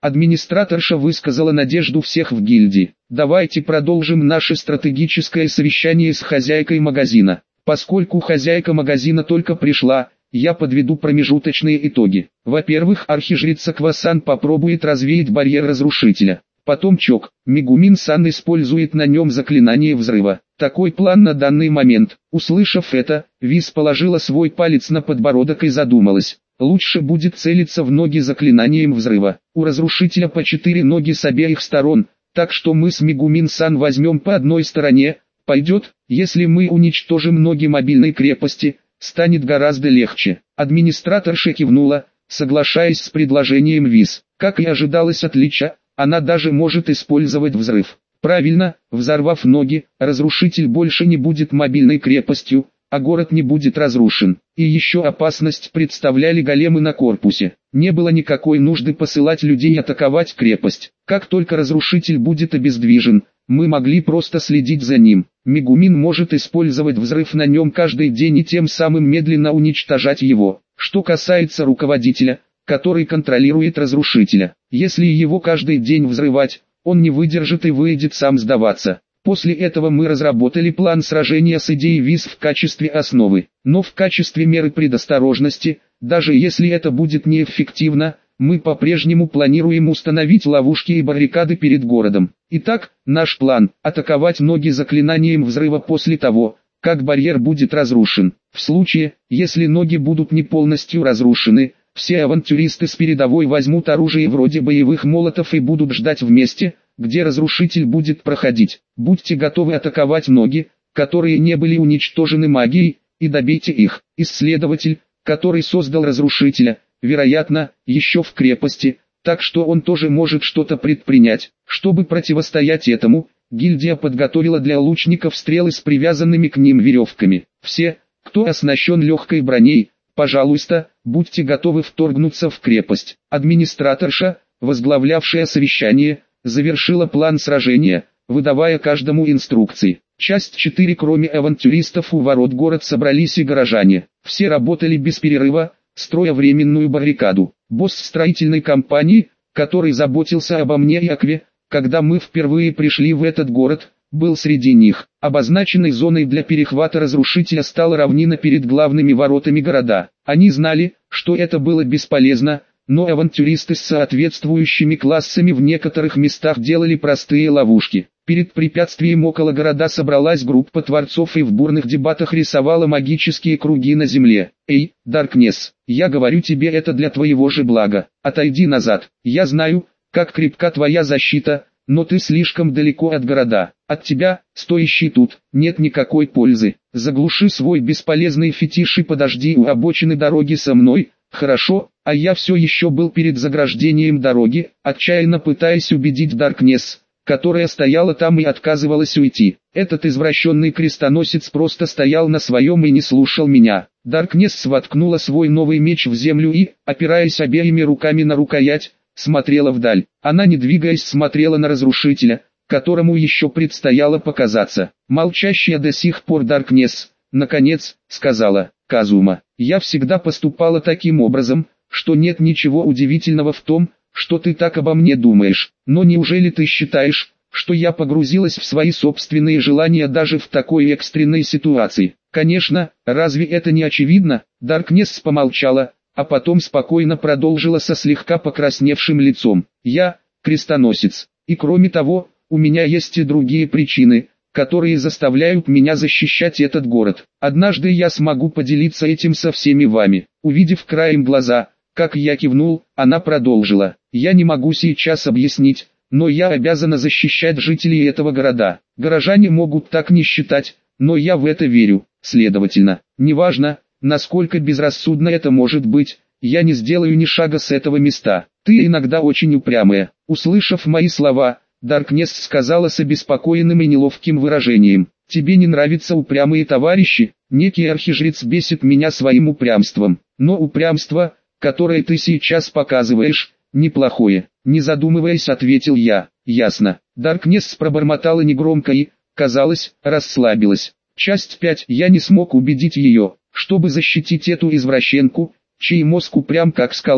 Администраторша высказала надежду всех в гильдии. Давайте продолжим наше стратегическое совещание с хозяйкой магазина. Поскольку хозяйка магазина только пришла, я подведу промежуточные итоги. Во-первых, архижрица Квасан попробует развеять барьер разрушителя. Потом Чок, Мегумин-сан использует на нем заклинание взрыва. Такой план на данный момент. Услышав это, Виз положила свой палец на подбородок и задумалась. Лучше будет целиться в ноги заклинанием взрыва. У разрушителя по 4 ноги с обеих сторон, так что мы с Мегумин-сан возьмем по одной стороне. Пойдет, если мы уничтожим ноги мобильной крепости, станет гораздо легче. Администраторша кивнула, соглашаясь с предложением Виз. Как и ожидалось от Лича, она даже может использовать взрыв. Правильно, взорвав ноги, разрушитель больше не будет мобильной крепостью, а город не будет разрушен. И еще опасность представляли големы на корпусе. Не было никакой нужды посылать людей атаковать крепость. Как только разрушитель будет обездвижен, мы могли просто следить за ним. Мегумин может использовать взрыв на нем каждый день и тем самым медленно уничтожать его. Что касается руководителя, который контролирует разрушителя, если его каждый день взрывать, он не выдержит и выйдет сам сдаваться. После этого мы разработали план сражения с идеей Виз в качестве основы. Но в качестве меры предосторожности, даже если это будет неэффективно, мы по-прежнему планируем установить ловушки и баррикады перед городом. Итак, наш план – атаковать ноги заклинанием взрыва после того, как барьер будет разрушен. В случае, если ноги будут не полностью разрушены, все авантюристы с передовой возьмут оружие вроде боевых молотов и будут ждать в месте, где разрушитель будет проходить. Будьте готовы атаковать ноги, которые не были уничтожены магией, и добейте их. Исследователь, который создал разрушителя, вероятно, еще в крепости, так что он тоже может что-то предпринять. Чтобы противостоять этому, гильдия подготовила для лучников стрелы с привязанными к ним веревками. Все, кто оснащен легкой броней, пожалуйста, будьте готовы вторгнуться в крепость. Администраторша, возглавлявшая совещание, завершила план сражения, выдавая каждому инструкции. Часть 4. Кроме авантюристов у ворот город собрались и горожане. Все работали без перерыва, строя временную баррикаду. Босс строительной компании, который заботился обо мне и Акве, когда мы впервые пришли в этот город, был среди них. Обозначенной зоной для перехвата разрушителя стала равнина перед главными воротами города. Они знали, что это было бесполезно, но авантюристы с соответствующими классами в некоторых местах делали простые ловушки. Перед препятствием около города собралась группа творцов и в бурных дебатах рисовала магические круги на земле. «Эй, Даркнесс, я говорю тебе это для твоего же блага. Отойди назад. Я знаю, как крепка твоя защита, но ты слишком далеко от города. От тебя, стоящий тут, нет никакой пользы. Заглуши свой бесполезный фетиш и подожди у обочины дороги со мной». «Хорошо», а я все еще был перед заграждением дороги, отчаянно пытаясь убедить Даркнесс, которая стояла там и отказывалась уйти. Этот извращенный крестоносец просто стоял на своем и не слушал меня. Даркнесс воткнула свой новый меч в землю и, опираясь обеими руками на рукоять, смотрела вдаль. Она, не двигаясь, смотрела на разрушителя, которому еще предстояло показаться. Молчащая до сих пор Даркнесс, наконец, сказала: «Казума, я всегда поступала таким образом, что нет ничего удивительного в том, что ты так обо мне думаешь. Но неужели ты считаешь, что я погрузилась в свои собственные желания даже в такой экстренной ситуации?» «Конечно, разве это не очевидно?» Даркнесс помолчала, а потом спокойно продолжила со слегка покрасневшим лицом. «Я крестоносец, и кроме того, у меня есть и другие причины, которые заставляют меня защищать этот город. Однажды я смогу поделиться этим со всеми вами». Увидев краем глаза, как я кивнул, она продолжила: «Я не могу сейчас объяснить, но я обязана защищать жителей этого города. Горожане могут так не считать, но я в это верю. Следовательно, неважно, насколько безрассудно это может быть, я не сделаю ни шага с этого места. Ты иногда очень упрямая». Услышав мои слова, Даркнесс сказала с обеспокоенным и неловким выражением: «Тебе не нравятся упрямые товарищи? Некий архижрец бесит меня своим упрямством. Но упрямство, которое ты сейчас показываешь, неплохое». Не задумываясь, ответил я: «Ясно». Даркнесс пробормотала негромко и, казалось, расслабилась. Часть 5. Я не смог убедить ее, чтобы защитить эту извращенку, чей мозг упрям как скала,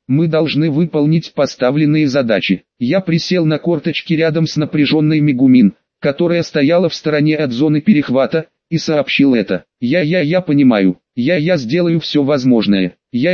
Мы должны выполнить поставленные задачи. Я присел на корточки рядом с напряженной Мегумин, которая стояла в стороне от зоны перехвата, и сообщил это. Я понимаю. Я сделаю все возможное.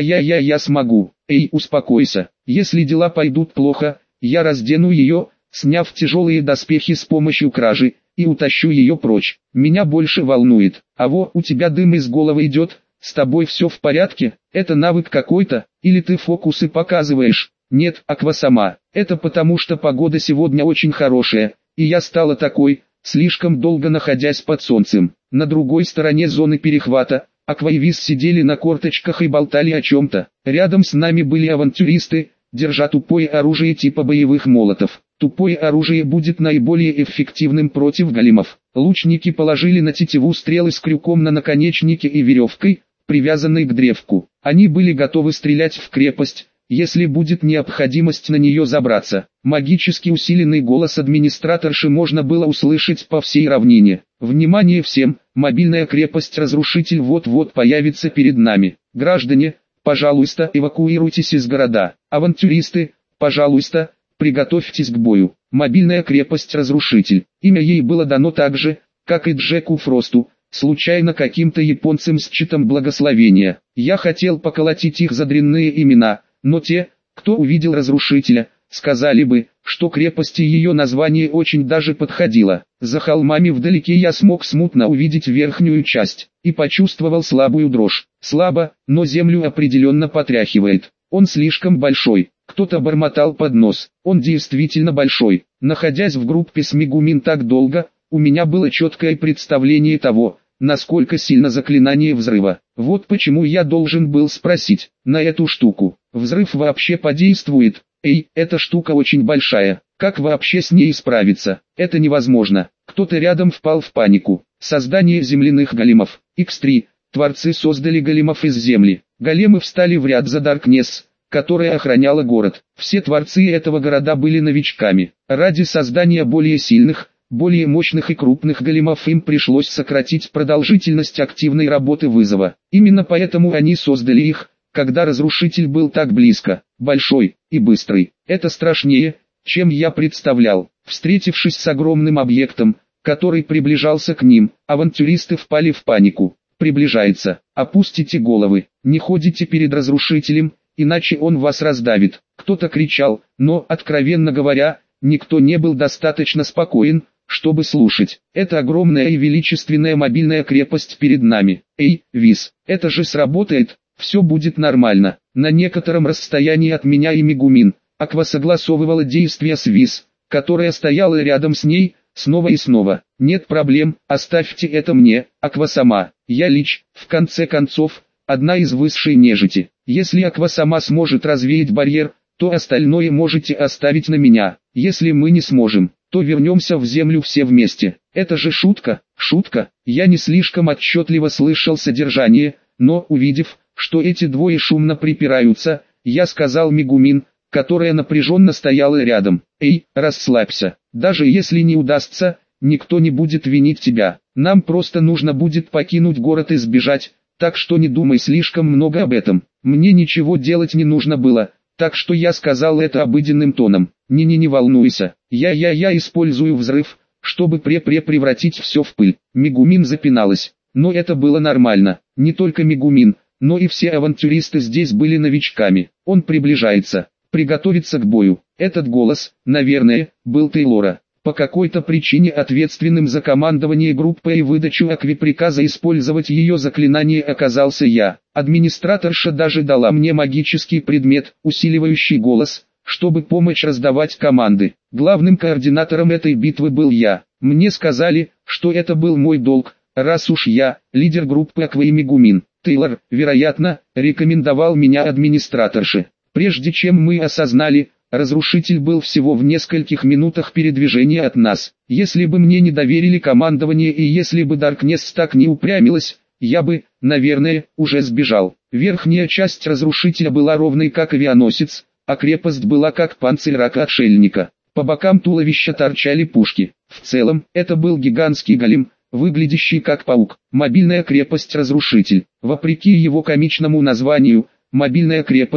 Я смогу. Эй, успокойся. Если дела пойдут плохо, я раздену ее, сняв тяжелые доспехи с помощью кражи, и утащу ее прочь. Меня больше волнует. У тебя дым из головы идет, с тобой все в порядке? Это навык какой-то, или ты фокусы показываешь? Нет, Аква-сама, это потому что погода сегодня очень хорошая, и я стала такой, слишком долго находясь под солнцем. На другой стороне зоны перехвата, Аква и Виз сидели на корточках и болтали о чем-то. Рядом с нами были авантюристы, держа тупое оружие типа боевых молотов. Тупое оружие будет наиболее эффективным против големов. Лучники положили на тетиву стрелы с крюком на наконечнике и веревкой, привязанной к древку. Они были готовы стрелять в крепость, если будет необходимость на нее забраться. Магически усиленный голос администраторши можно было услышать по всей равнине. Внимание всем, мобильная крепость-разрушитель вот-вот появится перед нами. Граждане, пожалуйста, эвакуируйтесь из города. Авантюристы, пожалуйста, приготовьтесь к бою. Мобильная крепость-разрушитель. Имя ей было дано так же, как и Джеку Фросту, случайно каким-то японцем с читом благословения. Я хотел поколотить их за дрянные имена, но те, кто увидел разрушителя, сказали бы, что крепости ее название очень даже подходило. За холмами вдалеке я смог смутно увидеть верхнюю часть, и почувствовал слабую дрожь. Слабо, но землю определенно потряхивает. Он слишком большой. Кто-то бормотал под нос. Он действительно большой. Находясь в группе с Мегумин так долго, у меня было четкое представление того, насколько сильно заклинание взрыва. Вот почему я должен был спросить, на эту штуку, взрыв вообще подействует? Эй, эта штука очень большая, как вообще с ней справиться? Это невозможно. Кто-то рядом впал в панику. Создание земляных големов. X3. Творцы создали големов из земли. Големы встали в ряд за Даркнесс, которая охраняла город. Все творцы этого города были новичками. Ради создания более сильных, более мощных и крупных големов им пришлось сократить продолжительность активной работы вызова. Именно поэтому они создали их, когда разрушитель был так близко, большой и быстрый. Это страшнее, чем я представлял. Встретившись с огромным объектом, который приближался к ним, авантюристы впали в панику. Приближается. Опустите головы. Не ходите перед разрушителем, иначе он вас раздавит. Кто-то кричал, но, откровенно говоря, никто не был достаточно спокоен, чтобы слушать. Это огромная и величественная мобильная крепость перед нами. Эй, Виз, это же сработает, все будет нормально. На некотором расстоянии от меня и Мегумин, Аква согласовывала действия с Виз, которая стояла рядом с ней, снова и снова. Нет проблем, оставьте это мне, Аква-сама. Я в конце концов, одна из высшей нежити. Если Аква-сама сможет развеять барьер, то остальное можете оставить на меня. Если мы не сможем, то вернемся в землю все вместе. Это же шутка, шутка. Я не слишком отчетливо слышал содержание, но увидев, что эти двое шумно припираются, я сказал Мегумин, которая напряженно стояла рядом: «Эй, расслабься, даже если не удастся, никто не будет винить тебя. Нам просто нужно будет покинуть город и сбежать, так что не думай слишком много об этом». Мне ничего делать не нужно было, так что я сказал это обыденным тоном. Не волнуйся, я использую взрыв, чтобы превратить все в пыль. Мегумин запиналась, но это было нормально. Не только Мегумин, но и все авантюристы здесь были новичками. Он приближается. Приготовиться к бою. Этот голос, наверное, был Тейлора. По какой-то причине ответственным за командование группой и выдачу Акве приказа использовать ее заклинание оказался я. Администраторша даже дала мне магический предмет, усиливающий голос, чтобы помочь раздавать команды. Главным координатором этой битвы был я. Мне сказали, что это был мой долг, раз уж я, лидер группы Акве и Мегумин. Тейлор, вероятно, рекомендовал меня администраторше. Прежде чем мы осознали, разрушитель был всего в нескольких минутах передвижения от нас. Если бы мне не доверили командование и если бы Даркнесс так не упрямилась, я бы, наверное, уже сбежал. Верхняя часть разрушителя была ровной как авианосец, а крепость была как панцирь рака-отшельника. По бокам туловища торчали пушки. В целом, это был гигантский голем, выглядящий как паук. Мобильная крепость-разрушитель. Вопреки его комичному названию, мобильная крепость,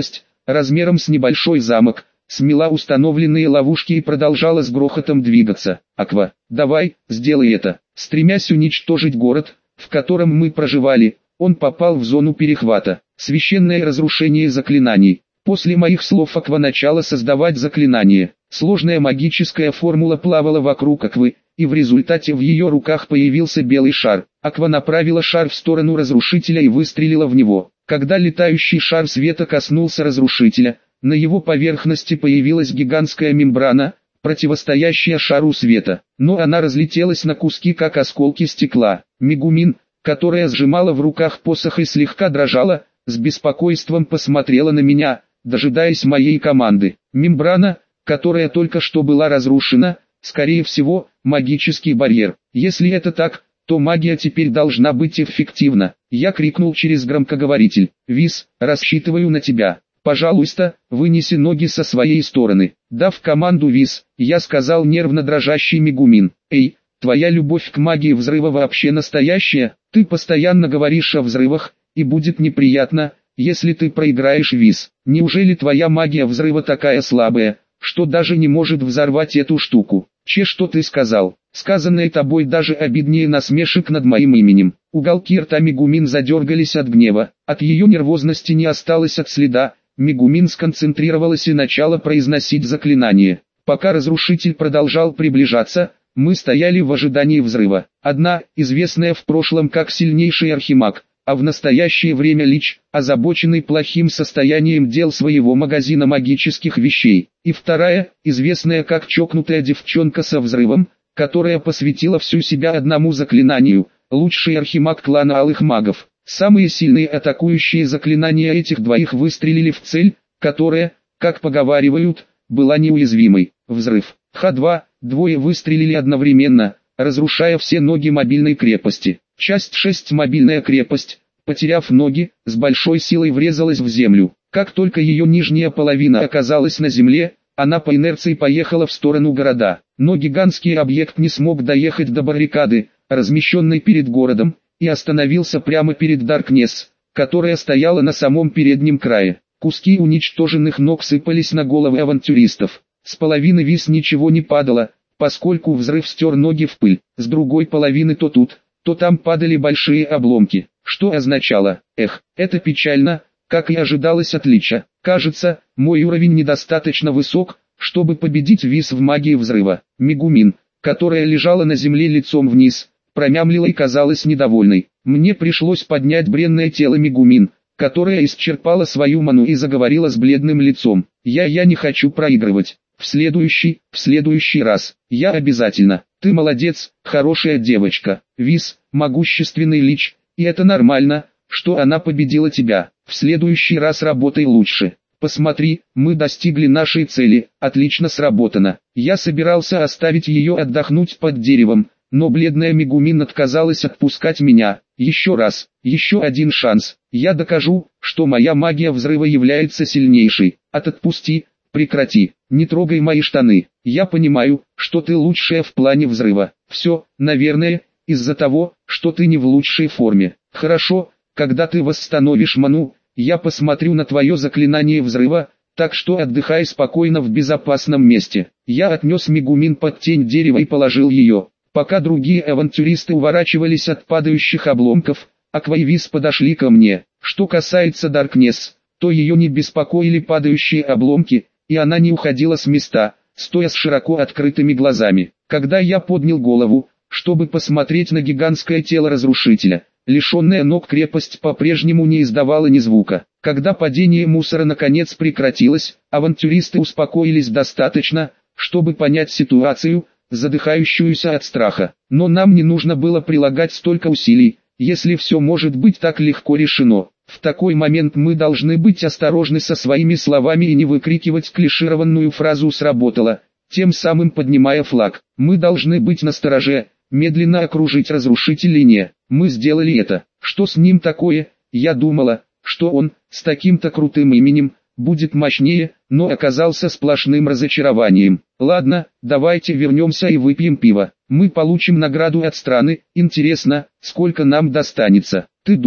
размером с небольшой замок, смела установленные ловушки и продолжала с грохотом двигаться. Аква, давай, сделай это. Стремясь уничтожить город, в котором мы проживали, он попал в зону перехвата. Священное разрушение заклинаний. После моих слов Аква начала создавать заклинание. Сложная магическая формула плавала вокруг Аквы, и в результате в ее руках появился белый шар. Аква направила шар в сторону разрушителя и выстрелила в него. Когда летающий шар света коснулся разрушителя, на его поверхности появилась гигантская мембрана, противостоящая шару света. Но она разлетелась на куски как осколки стекла. Мегумин, которая сжимала в руках посох и слегка дрожала, с беспокойством посмотрела на меня, дожидаясь моей команды. Мембрана, которая только что была разрушена, скорее всего, магический барьер. Если это так, то магия теперь должна быть эффективна. Я крикнул через громкоговоритель: «Виз, рассчитываю на тебя. Пожалуйста, вынеси ноги со своей стороны». Дав команду Виз, я сказал нервно дрожащий Мегумин: «Эй, твоя любовь к магии взрыва вообще настоящая? Ты постоянно говоришь о взрывах, и будет неприятно, если ты проиграешь, Виз. Неужели твоя магия взрыва такая слабая, что даже не может взорвать эту штуку? Что ты сказал? Сказанное тобой даже обиднее насмешек над моим именем». Уголки рта Мегумин задергались от гнева, от ее нервозности не осталось от следа. Мегумин сконцентрировалась и начала произносить заклинание. Пока разрушитель продолжал приближаться, мы стояли в ожидании взрыва. Одна, известная в прошлом как сильнейший архимаг, а в настоящее время лич, озабоченный плохим состоянием дел своего магазина магических вещей. И вторая, известная как чокнутая девчонка со взрывом, которая посвятила всю себя одному заклинанию, лучший архимаг клана Алых Магов. Самые сильные атакующие заклинания этих двоих выстрелили в цель, которая, как поговаривают, была неуязвимой. Взрыв. Х2, двое выстрелили одновременно, разрушая все ноги мобильной крепости. Часть 6. Мобильная крепость, потеряв ноги, с большой силой врезалась в землю. Как только ее нижняя половина оказалась на земле, она по инерции поехала в сторону города. Но гигантский объект не смог доехать до баррикады, размещенной перед городом, и остановился прямо перед Даркнесс, которая стояла на самом переднем крае. Куски уничтоженных ног сыпались на головы авантюристов. С половины Виз ничего не падало, поскольку взрыв стер ноги в пыль. С другой половины то тут, то там падали большие обломки, что означало: «Эх, это печально», как и ожидалось от Лича. Кажется, мой уровень недостаточно высок, чтобы победить Виз в магии взрыва. Мегумин, которая лежала на земле лицом вниз, промямлила и казалась недовольной. Мне пришлось поднять бренное тело Мегумин, которая исчерпала свою ману и заговорила с бледным лицом. Я не хочу проигрывать. В следующий раз. Я обязательно. Ты молодец, хорошая девочка. Виз, могущественный лич, и это нормально, что она победила тебя. В следующий раз работай лучше. Посмотри, мы достигли нашей цели, отлично сработано. Я собирался оставить ее отдохнуть под деревом, но бледная Мегумин отказалась отпускать меня. Еще раз, еще один шанс. Я докажу, что моя магия взрыва является сильнейшей. Отпусти, прекрати, не трогай мои штаны. Я понимаю, что ты лучшая в плане взрыва. Все, наверное, из-за того, что ты не в лучшей форме. Хорошо, когда ты восстановишь ману, я посмотрю на твое заклинание взрыва, так что отдыхай спокойно в безопасном месте. Я отнес Мегумин под тень дерева и положил ее. Пока другие авантюристы уворачивались от падающих обломков, Аква и Виз подошли ко мне. Что касается Даркнесс, то ее не беспокоили падающие обломки, и она не уходила с места, стоя с широко открытыми глазами. Когда я поднял голову, чтобы посмотреть на гигантское тело разрушителя, лишенная ног крепость по-прежнему не издавала ни звука. Когда падение мусора наконец прекратилось, авантюристы успокоились достаточно, чтобы понять ситуацию, задыхающуюся от страха. Но нам не нужно было прилагать столько усилий, если все может быть так легко решено. В такой момент мы должны быть осторожны со своими словами и не выкрикивать клишированную фразу «сработало», тем самым поднимая флаг. Мы должны быть настороже, медленно окружить разрушителя. Не, мы сделали это. Что с ним такое? Я думала, что он, с таким-то крутым именем, будет мощнее, но оказался сплошным разочарованием. Ладно, давайте вернемся и выпьем пиво. Мы получим награду от страны. Интересно, сколько нам достанется. Ты дура.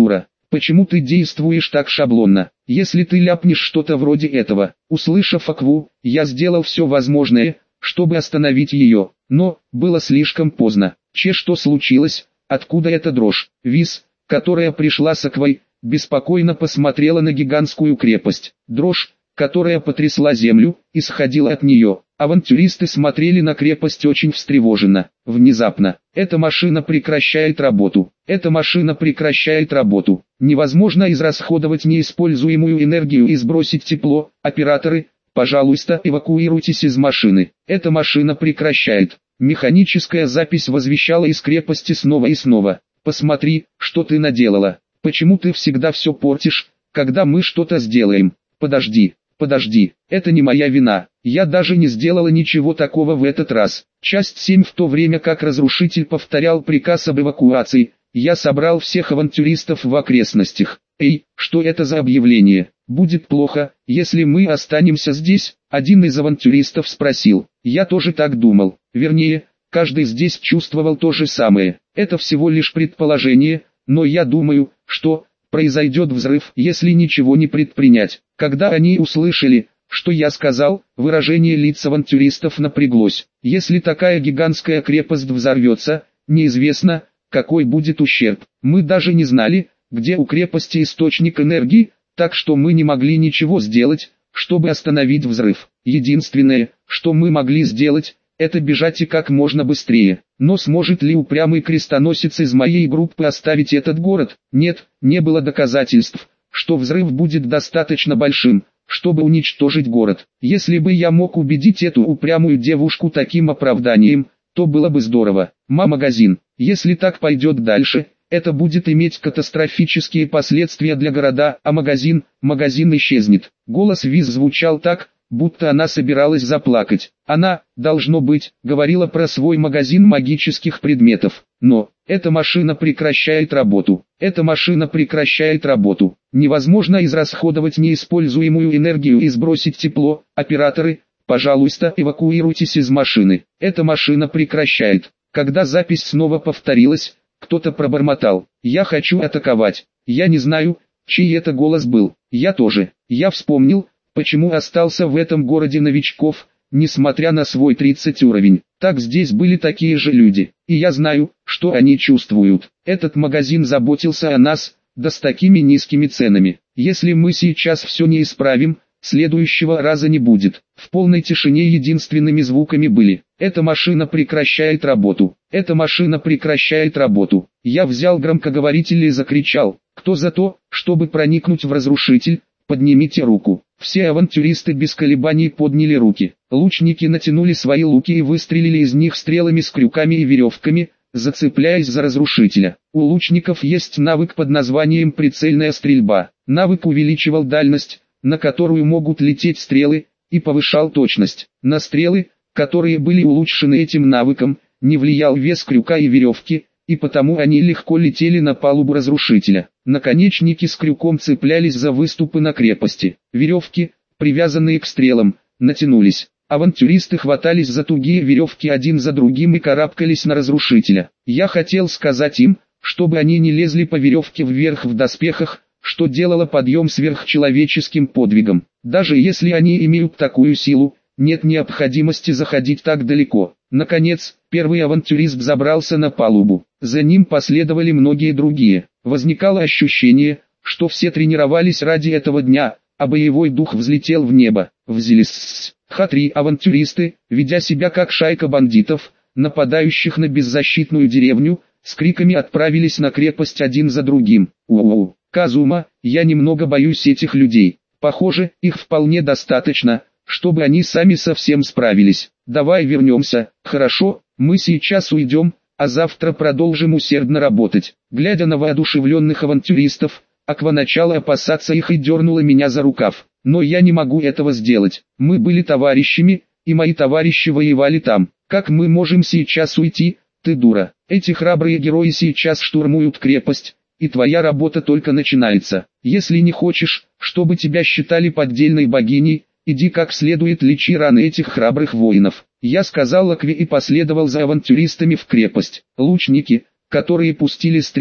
Почему ты действуешь так шаблонно? Если ты ляпнешь что-то вроде этого, услышав Акву, я сделал все возможное, чтобы остановить ее, но было слишком поздно. Что случилось? Откуда эта дрожь? Виз, которая пришла с Аквой, беспокойно посмотрела на гигантскую крепость. Дрожь, которая потрясла землю, исходила от нее. Авантюристы смотрели на крепость очень встревоженно. Внезапно, эта машина прекращает работу. Эта машина прекращает работу. Невозможно израсходовать неиспользуемую энергию и сбросить тепло. Операторы, пожалуйста, эвакуируйтесь из машины. Эта машина прекращает. Механическая запись возвещала из крепости снова и снова. Посмотри, что ты наделала. Почему ты всегда все портишь, когда мы что-то сделаем? Подожди. Подожди, это не моя вина, я даже не сделала ничего такого в этот раз. Часть 7. В то время как разрушитель повторял приказ об эвакуации, я собрал всех авантюристов в окрестностях. Эй, что это за объявление? Будет плохо, если мы останемся здесь? Один из авантюристов спросил. Я тоже так думал. Вернее, каждый здесь чувствовал то же самое. Это всего лишь предположение, но я думаю, что произойдет взрыв, если ничего не предпринять. Когда они услышали, что я сказал, выражение лиц авантюристов напряглось. Если такая гигантская крепость взорвется, неизвестно, какой будет ущерб. Мы даже не знали, где у крепости источник энергии, так что мы не могли ничего сделать, чтобы остановить взрыв. Единственное, что мы могли сделать, это бежать и как можно быстрее. Но сможет ли упрямый крестоносец из моей группы оставить этот город? Нет, не было доказательств, что взрыв будет достаточно большим, чтобы уничтожить город. Если бы я мог убедить эту упрямую девушку таким оправданием, то было бы здорово. Магазин. Если так пойдет дальше, это будет иметь катастрофические последствия для города, а магазин исчезнет. Голос Виз звучал так, будто она собиралась заплакать. Она, должно быть, говорила про свой магазин магических предметов. Но, эта машина прекращает работу. Эта машина прекращает работу. Невозможно израсходовать неиспользуемую энергию и сбросить тепло. Операторы, пожалуйста, эвакуируйтесь из машины. Эта машина прекращает. Когда запись снова повторилась, кто-то пробормотал. Я хочу атаковать. Я не знаю, чей это голос был. Я тоже. Я вспомнил, почему остался в этом городе новичков, несмотря на свой 30 уровень. Так здесь были такие же люди, и я знаю, что они чувствуют. Этот магазин заботился о нас, да с такими низкими ценами. Если мы сейчас все не исправим, следующего раза не будет. В полной тишине единственными звуками были: эта машина прекращает работу. Эта машина прекращает работу. Я взял громкоговоритель и закричал: кто за то, чтобы проникнуть в разрушитель? Поднимите руку. Все авантюристы без колебаний подняли руки. Лучники натянули свои луки и выстрелили из них стрелами с крюками и веревками, зацепляясь за разрушителя. У лучников есть навык под названием прицельная стрельба. Навык увеличивал дальность, на которую могут лететь стрелы, и повышал точность. На стрелы, которые были улучшены этим навыком, не влиял вес крюка и веревки, и потому они легко летели на палубу разрушителя. Наконечники с крюком цеплялись за выступы на крепости. Веревки, привязанные к стрелам, натянулись. Авантюристы хватались за тугие веревки один за другим и карабкались на разрушителя. Я хотел сказать им, чтобы они не лезли по веревке вверх в доспехах, что делало подъем сверхчеловеческим подвигом. Даже если они имеют такую силу, нет необходимости заходить так далеко. Наконец, первый авантюрист забрался на палубу. За ним последовали многие другие. Возникало ощущение, что все тренировались ради этого дня, а боевой дух взлетел в небо. Взялись Х-3 авантюристы, ведя себя как шайка бандитов, нападающих на беззащитную деревню, с криками отправились на крепость один за другим. У-у-у, Казума, я немного боюсь этих людей. Похоже, их вполне достаточно, чтобы они сами совсем справились. Давай вернемся. Хорошо, мы сейчас уйдем, а завтра продолжим усердно работать. Глядя на воодушевленных авантюристов, Аква начала опасаться их и дернула меня за рукав. Но я не могу этого сделать. Мы были товарищами, и мои товарищи воевали там. Как мы можем сейчас уйти? Ты дура. Эти храбрые герои сейчас штурмуют крепость, и твоя работа только начинается. Если не хочешь, чтобы тебя считали поддельной богиней, иди как следует лечи раны этих храбрых воинов. Я сказал Акве и последовал за авантюристами в крепость. Лучники, которые пустили стрелы,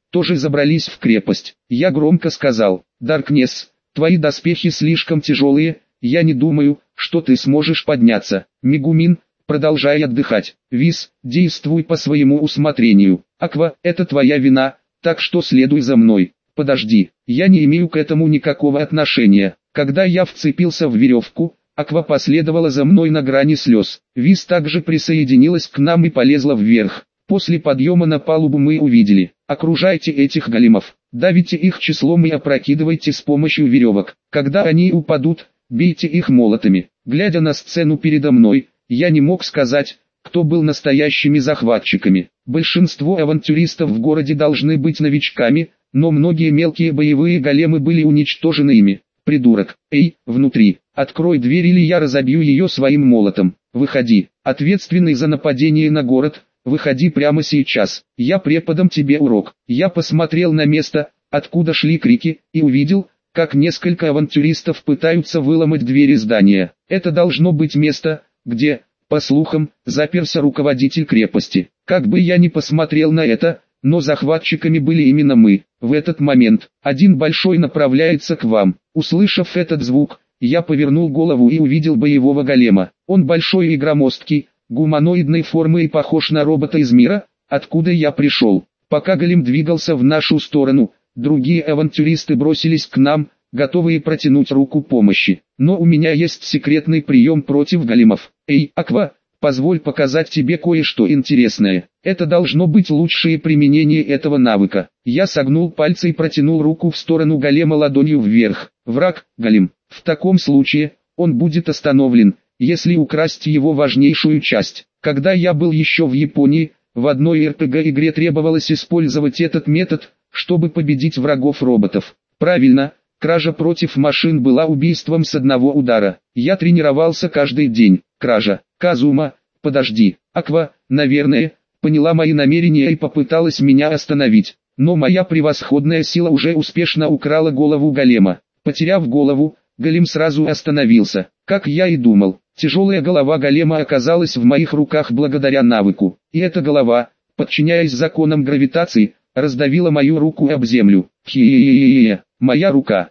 тоже забрались в крепость. Я громко сказал: «Даркнесс, твои доспехи слишком тяжелые, я не думаю, что ты сможешь подняться». Мегумин, продолжай отдыхать. Виз, действуй по своему усмотрению. Аква, это твоя вина, так что следуй за мной. Подожди, я не имею к этому никакого отношения. Когда я вцепился в веревку, Аква последовала за мной на грани слез. Виз также присоединилась к нам и полезла вверх. После подъема на палубу мы увидели: окружайте этих големов, давите их числом и опрокидывайте с помощью веревок. Когда они упадут, бейте их молотами. Глядя на сцену передо мной, я не мог сказать, кто был настоящими захватчиками. Большинство авантюристов в городе должны быть новичками, но многие мелкие боевые големы были уничтожены ими. Придурок, эй, внутри, открой дверь или я разобью ее своим молотом. Выходи, ответственный за нападение на город, выходи прямо сейчас, я преподам тебе урок. Я посмотрел на место, откуда шли крики, и увидел, как несколько авантюристов пытаются выломать двери здания. Это должно быть место, где, по слухам, заперся руководитель крепости. Как бы я ни посмотрел на это, но захватчиками были именно мы. В этот момент, один большой направляется к вам. Услышав этот звук, я повернул голову и увидел боевого голема. Он большой и громоздкий, гуманоидной формы и похож на робота из мира, откуда я пришел. Пока голем двигался в нашу сторону, другие авантюристы бросились к нам, готовые протянуть руку помощи. Но у меня есть секретный прием против големов. Эй, Аква, позволь показать тебе кое-что интересное. Это должно быть лучшее применение этого навыка. Я согнул пальцы и протянул руку в сторону голема ладонью вверх. Враг, голем. В таком случае, он будет остановлен, если украсть его важнейшую часть. Когда я был еще в Японии, в одной RPG-игре требовалось использовать этот метод, чтобы победить врагов-роботов. Правильно, кража против машин была убийством с одного удара. Я тренировался каждый день. Кража. Казума, подожди. Аква, наверное, поняла мои намерения и попыталась меня остановить. Но моя превосходная сила уже успешно украла голову голема. Потеряв голову, голем сразу остановился. Как я и думал, тяжелая голова голема оказалась в моих руках благодаря навыку. И эта голова, подчиняясь законам гравитации, раздавила мою руку об землю. Хе-хе-хе-хе. Моя рука,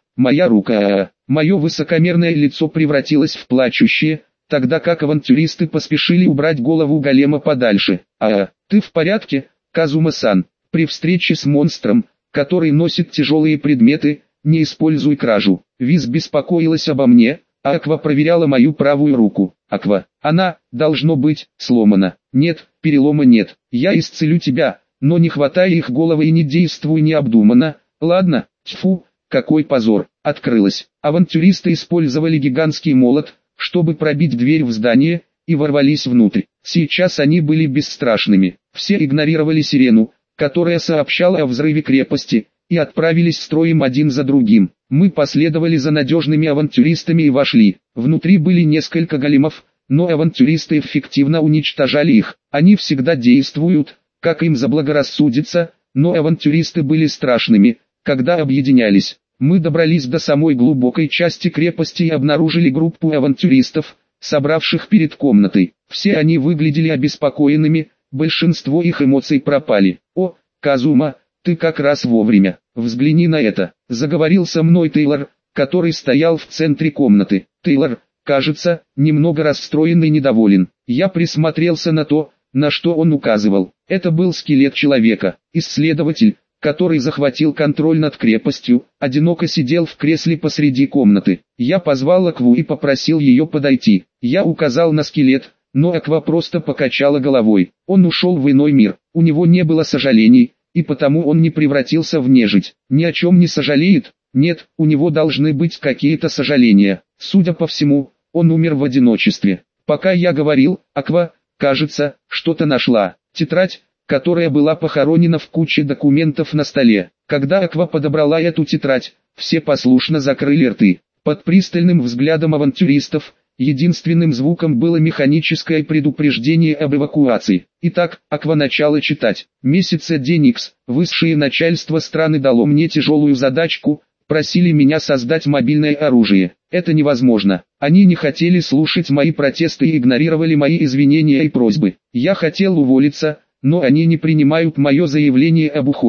мое высокомерное лицо превратилось в плачущее, тогда как авантюристы поспешили убрать голову голема подальше. Ты в порядке, Казума-сан? При встрече с монстром, который носит тяжелые предметы, не используй кражу. Виз беспокоилась обо мне, а Аква проверяла мою правую руку. Аква, она, должно быть, сломана. Нет, перелома нет. Я исцелю тебя, но не хватай их головы и не действуй необдуманно. Ладно, тьфу, какой позор. Открылась. Авантюристы использовали гигантский молот, чтобы пробить дверь в здание, и ворвались внутрь. Сейчас они были бесстрашными. Все игнорировали сирену, которая сообщала о взрыве крепости, и отправились строем один за другим. Мы последовали за надежными авантюристами и вошли. Внутри были несколько големов, но авантюристы эффективно уничтожали их. Они всегда действуют, как им заблагорассудится, но авантюристы были страшными, когда объединялись. Мы добрались до самой глубокой части крепости и обнаружили группу авантюристов, собравших перед комнатой. Все они выглядели обеспокоенными, большинство их эмоций пропали. «О, Казума, ты как раз вовремя, взгляни на это», — заговорил со мной Тейлор, который стоял в центре комнаты. Тейлор, кажется, немного расстроен и недоволен. Я присмотрелся на то, на что он указывал. Это был скелет человека. Исследователь, который захватил контроль над крепостью, одиноко сидел в кресле посреди комнаты. Я позвал Акву и попросил ее подойти. Я указал на скелет, но Аква просто покачала головой. Он ушел в иной мир, у него не было сожалений, и потому он не превратился в нежить. Ни о чем не сожалеет? Нет, у него должны быть какие-то сожаления. Судя по всему, он умер в одиночестве. Пока я говорил, Аква, кажется, что-то нашла. Тетрадь, которая была похоронена в куче документов на столе. Когда Аква подобрала эту тетрадь, все послушно закрыли рты. Под пристальным взглядом авантюристов, единственным звуком было механическое предупреждение об эвакуации. Итак, Аква начала читать. Месяца день Икс, высшее начальство страны дало мне тяжелую задачку, просили меня создать мобильное оружие. Это невозможно. Они не хотели слушать мои протесты и игнорировали мои извинения и просьбы. Я хотел уволиться, но они не принимают мое заявление об уходе.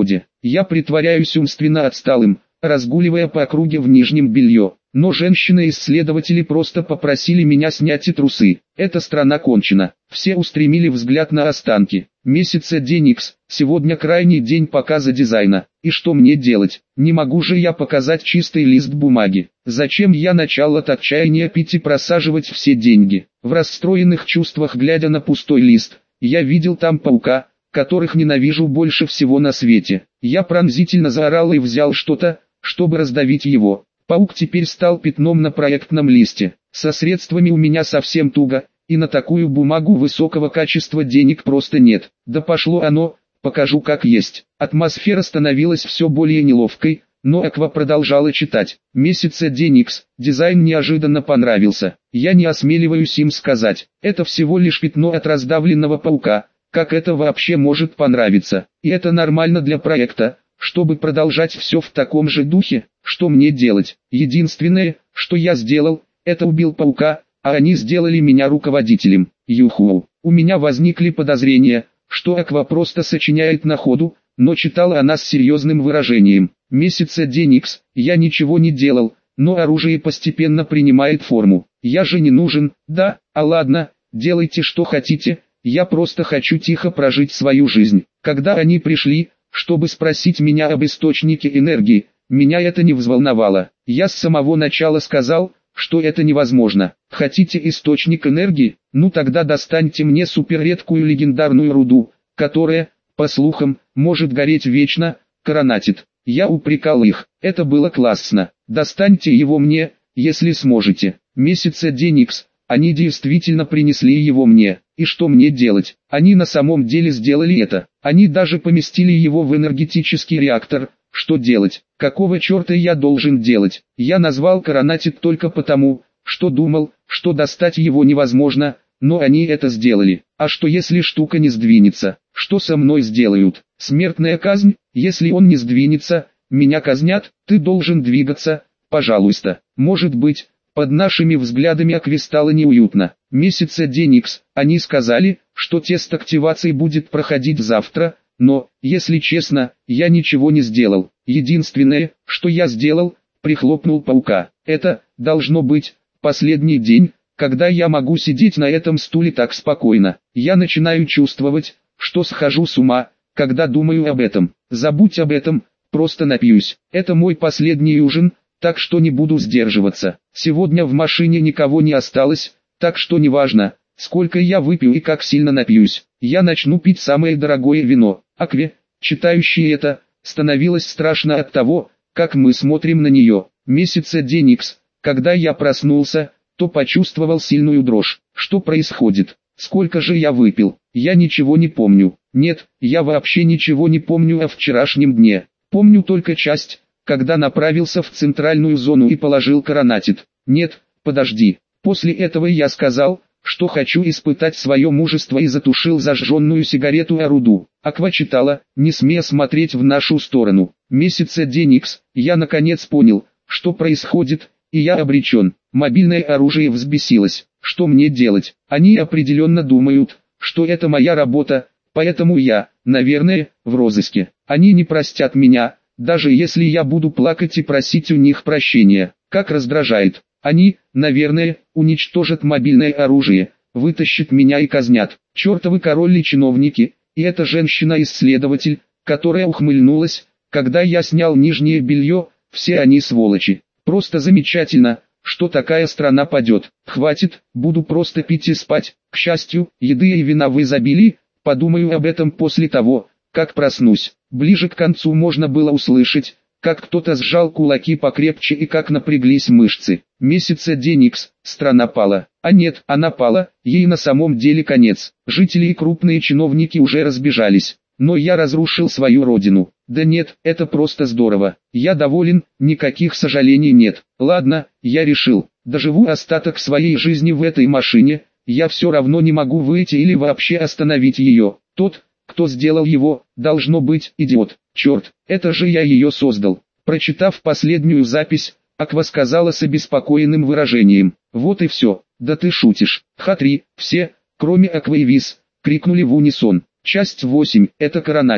Я притворяюсь умственно отсталым, разгуливая по округе в нижнем белье. Но женщины-исследователи просто попросили меня снять и трусы. Эта страна кончена. Все устремили взгляд на останки. Месяца день Икс, сегодня крайний день показа дизайна. И что мне делать? Не могу же я показать чистый лист бумаги. Зачем я начал от отчаяния пить и просаживать все деньги? В расстроенных чувствах, глядя на пустой лист, я видел там паука, которых ненавижу больше всего на свете. Я пронзительно заорал и взял что-то, чтобы раздавить его. Паук теперь стал пятном на проектном листе. Со средствами у меня совсем туго, и на такую бумагу высокого качества денег просто нет. Да пошло оно, покажу как есть. Атмосфера становилась все более неловкой, но Аква продолжала читать. Месяца день Икс, дизайн неожиданно понравился. Я не осмеливаюсь им сказать, это всего лишь пятно от раздавленного паука. Как это вообще может понравиться? И это нормально для проекта. Чтобы продолжать все в таком же духе, что мне делать? Единственное, что я сделал, это убил паука, а они сделали меня руководителем. Юху. У меня возникли подозрения, что Аква просто сочиняет на ходу, но читала она с серьезным выражением. Месяца день Икс, я ничего не делал, но оружие постепенно принимает форму. Я же не нужен, да, а ладно, делайте что хотите, я просто хочу тихо прожить свою жизнь. Когда они пришли, чтобы спросить меня об источнике энергии, меня это не взволновало. Я с самого начала сказал, что это невозможно. Хотите источник энергии? Ну тогда достаньте мне суперредкую легендарную руду, которая, по слухам, может гореть вечно, коронатит. Я упрекал их, это было классно. Достаньте его мне, если сможете. Месяца день Икс, они действительно принесли его мне. И что мне делать? Они на самом деле сделали это. Они даже поместили его в энергетический реактор. Что делать? Какого черта я должен делать? Я назвал коронатит только потому, что думал, что достать его невозможно, но они это сделали. А что если штука не сдвинется? Что со мной сделают? Смертная казнь? Если он не сдвинется, меня казнят? Ты должен двигаться, пожалуйста. Может быть, под нашими взглядами Акве стало неуютно. Месяца день Икс, они сказали, что тест активации будет проходить завтра, но, если честно, я ничего не сделал. Единственное, что я сделал, прихлопнул паука. Это, должно быть, последний день, когда я могу сидеть на этом стуле так спокойно. Я начинаю чувствовать, что схожу с ума, когда думаю об этом. Забудь об этом, просто напьюсь. Это мой последний ужин, так что не буду сдерживаться. Сегодня в машине никого не осталось, так что неважно, сколько я выпью и как сильно напьюсь. Я начну пить самое дорогое вино. Акве, читающей это, становилось страшно от того, как мы смотрим на нее. Месяца день Икс, когда я проснулся, то почувствовал сильную дрожь. Что происходит? Сколько же я выпил? Я ничего не помню. Нет, я вообще ничего не помню о вчерашнем дне. Помню только часть, когда направился в центральную зону и положил коронатит. Нет, подожди. После этого я сказал, что хочу испытать свое мужество и затушил зажженную сигарету о руду. Аква читала, не смея смотреть в нашу сторону. Месяца день Икс, я наконец понял, что происходит, и я обречен. Мобильное оружие взбесилось. Что мне делать? Они определенно думают, что это моя работа, поэтому я, наверное, в розыске. Они не простят меня, даже если я буду плакать и просить у них прощения. Как раздражает. Они, наверное, уничтожат мобильное оружие, вытащат меня и казнят. Чертовы король и чиновники, и эта женщина-исследователь, которая ухмыльнулась, когда я снял нижнее белье, все они сволочи. Просто замечательно, что такая страна падет. Хватит, буду просто пить и спать. К счастью, еды и вина в изобилии, подумаю об этом после того, как проснусь. Ближе к концу можно было услышать, как кто-то сжал кулаки покрепче и как напряглись мышцы. Месяца день Икс, страна пала. А нет, она пала, ей на самом деле конец. Жители и крупные чиновники уже разбежались. Но я разрушил свою родину. Да нет, это просто здорово. Я доволен, никаких сожалений нет. Ладно, я решил, доживу остаток своей жизни в этой машине, я все равно не могу выйти или вообще остановить ее. Тот, кто сделал его, должно быть идиот. Черт, это же я ее создал. Прочитав последнюю запись, Аква сказала с обеспокоенным выражением. Вот и все. Да ты шутишь. Ха-3, все, кроме Аквы и Виз, крикнули в унисон. Часть 8, это коронатит.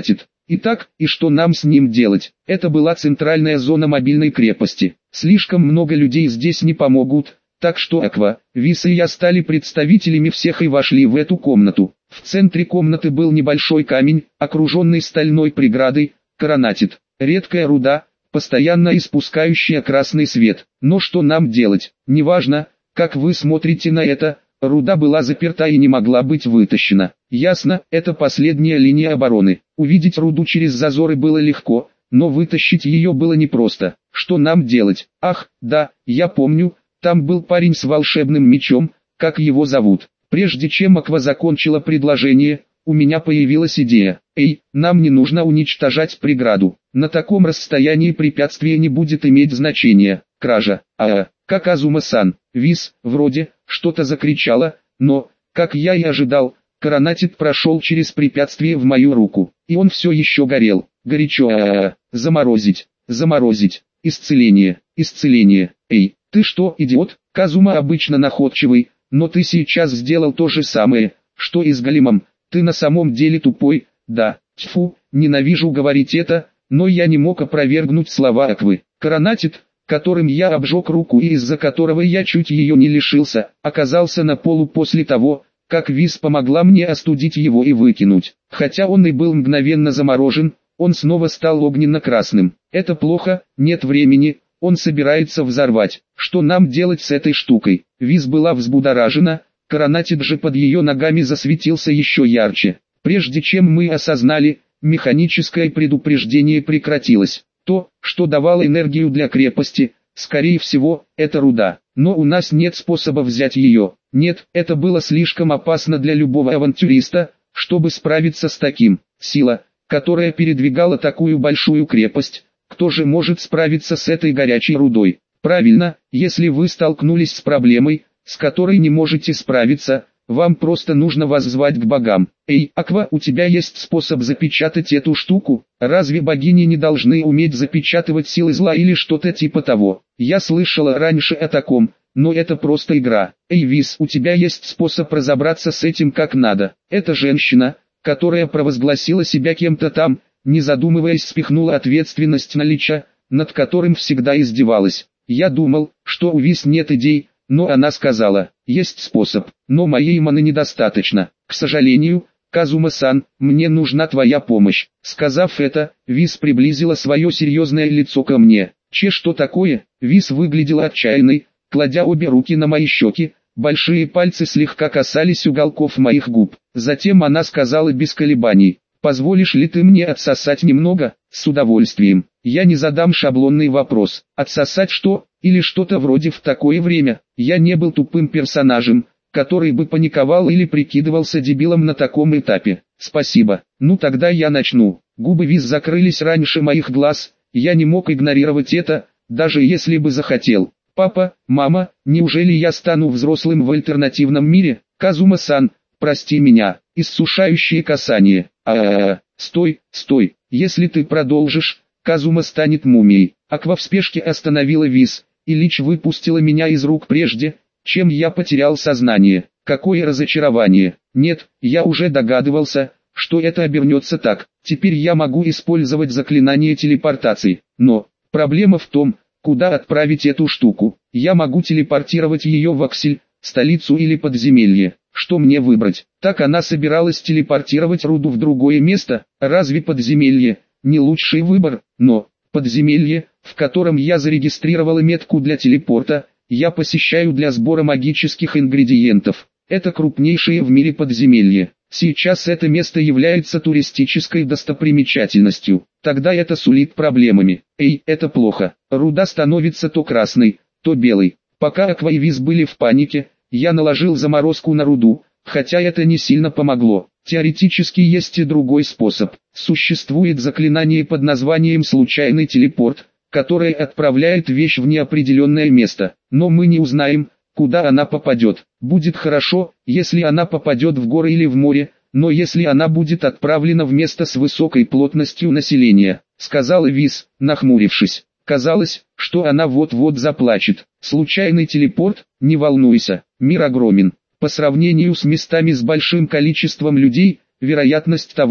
Итак, и что нам с ним делать? Это была центральная зона мобильной крепости. Слишком много людей здесь не помогут, так что Аква, Вис и я стали представителями всех и вошли в эту комнату. В центре комнаты был небольшой камень, окруженный стальной преградой, коронатит. Редкая руда, постоянно испускающая красный свет. Но что нам делать? Неважно, как вы смотрите на это, руда была заперта и не могла быть вытащена. Ясно, это последняя линия обороны. Увидеть руду через зазоры было легко, но вытащить ее было непросто. Что нам делать? Ах, да, я помню, там был парень с волшебным мечом, как его зовут. Прежде чем Аква закончила предложение, у меня появилась идея. Эй, нам не нужно уничтожать преграду. На таком расстоянии препятствие не будет иметь значения. Кража. Как Азума-сан. Вис, вроде, что-то закричала, но, как я и ожидал, коронатит прошел через препятствие в мою руку, и он все еще горел. Горячо. Заморозить. Заморозить. Исцеление. Исцеление. Эй, ты что, идиот? Казума обычно находчивый, но ты сейчас сделал то же самое, что и с големом. Ты на самом деле тупой, да. Тьфу, ненавижу говорить это, но я не мог опровергнуть слова Аквы. Коронатит, которым я обжег руку и из-за которого я чуть ее не лишился, оказался на полу после того, как Вис помогла мне остудить его и выкинуть. Хотя он и был мгновенно заморожен, он снова стал огненно-красным. Это плохо, нет времени, он собирается взорвать. Что нам делать с этой штукой? Вис была взбудоражена, коронатит же под ее ногами засветился еще ярче. Прежде чем мы осознали, механическое предупреждение прекратилось. То, что давало энергию для крепости, скорее всего, это руда. Но у нас нет способа взять ее. Нет, это было слишком опасно для любого авантюриста, чтобы справиться с таким. Сила, которая передвигала такую большую крепость, кто же может справиться с этой горячей рудой? Правильно, если вы столкнулись с проблемой, с которой не можете справиться, вам просто нужно воззвать к богам. Эй, Аква, у тебя есть способ запечатать эту штуку? Разве богини не должны уметь запечатывать силы зла или что-то типа того? Я слышала раньше о таком, но это просто игра. Эй, Вис, у тебя есть способ разобраться с этим как надо. Эта женщина, которая провозгласила себя кем-то там, не задумываясь спихнула ответственность на Лича, над которым всегда издевалась. Я думал, что у Вис нет идей, но она сказала, есть способ, но моей маны недостаточно. К сожалению, Казума-сан, мне нужна твоя помощь. Сказав это, Вис приблизила свое серьезное лицо ко мне. Что такое? Вис выглядела отчаянной, кладя обе руки на мои щеки, большие пальцы слегка касались уголков моих губ. Затем она сказала без колебаний, позволишь ли ты мне отсосать немного? С удовольствием. Я не задам шаблонный вопрос. Отсосать что? Или что-то вроде в такое время. Я не был тупым персонажем, который бы паниковал или прикидывался дебилом на таком этапе. Спасибо. Ну тогда я начну. Губы Вис закрылись раньше моих глаз, я не мог игнорировать это, даже если бы захотел. Папа, мама, неужели я стану взрослым в альтернативном мире? Казума-сан, прости меня. Иссушающее касание. Стой, стой. Если ты продолжишь, Казума станет мумией. Аква в спешке остановила Вис, и Лич выпустила меня из рук прежде, чем я потерял сознание. Какое разочарование. Нет, я уже догадывался, что это обернется так. Теперь я могу использовать заклинание телепортации. Но, проблема в том, куда отправить эту штуку. Я могу телепортировать ее в Аксель, столицу или подземелье. Что мне выбрать? Так она собиралась телепортировать руду в другое место. Разве подземелье не лучший выбор? Но подземелье, в котором я зарегистрировала метку для телепорта, я посещаю для сбора магических ингредиентов. Это крупнейшее в мире подземелье. Сейчас это место является туристической достопримечательностью. Тогда это сулит проблемами. Эй, это плохо. Руда становится то красной, то белой. Пока Аква и Вис были в панике, я наложил заморозку на руду, хотя это не сильно помогло. Теоретически есть и другой способ. Существует заклинание под названием «случайный телепорт», которое отправляет вещь в неопределенное место. Но мы не узнаем, куда она попадет. Будет хорошо, если она попадет в горы или в море, но если она будет отправлена в место с высокой плотностью населения, сказала Вис, нахмурившись. Казалось, что она вот-вот заплачет. Случайный телепорт, не волнуйся, мир огромен. По сравнению с местами с большим количеством людей, вероятность того,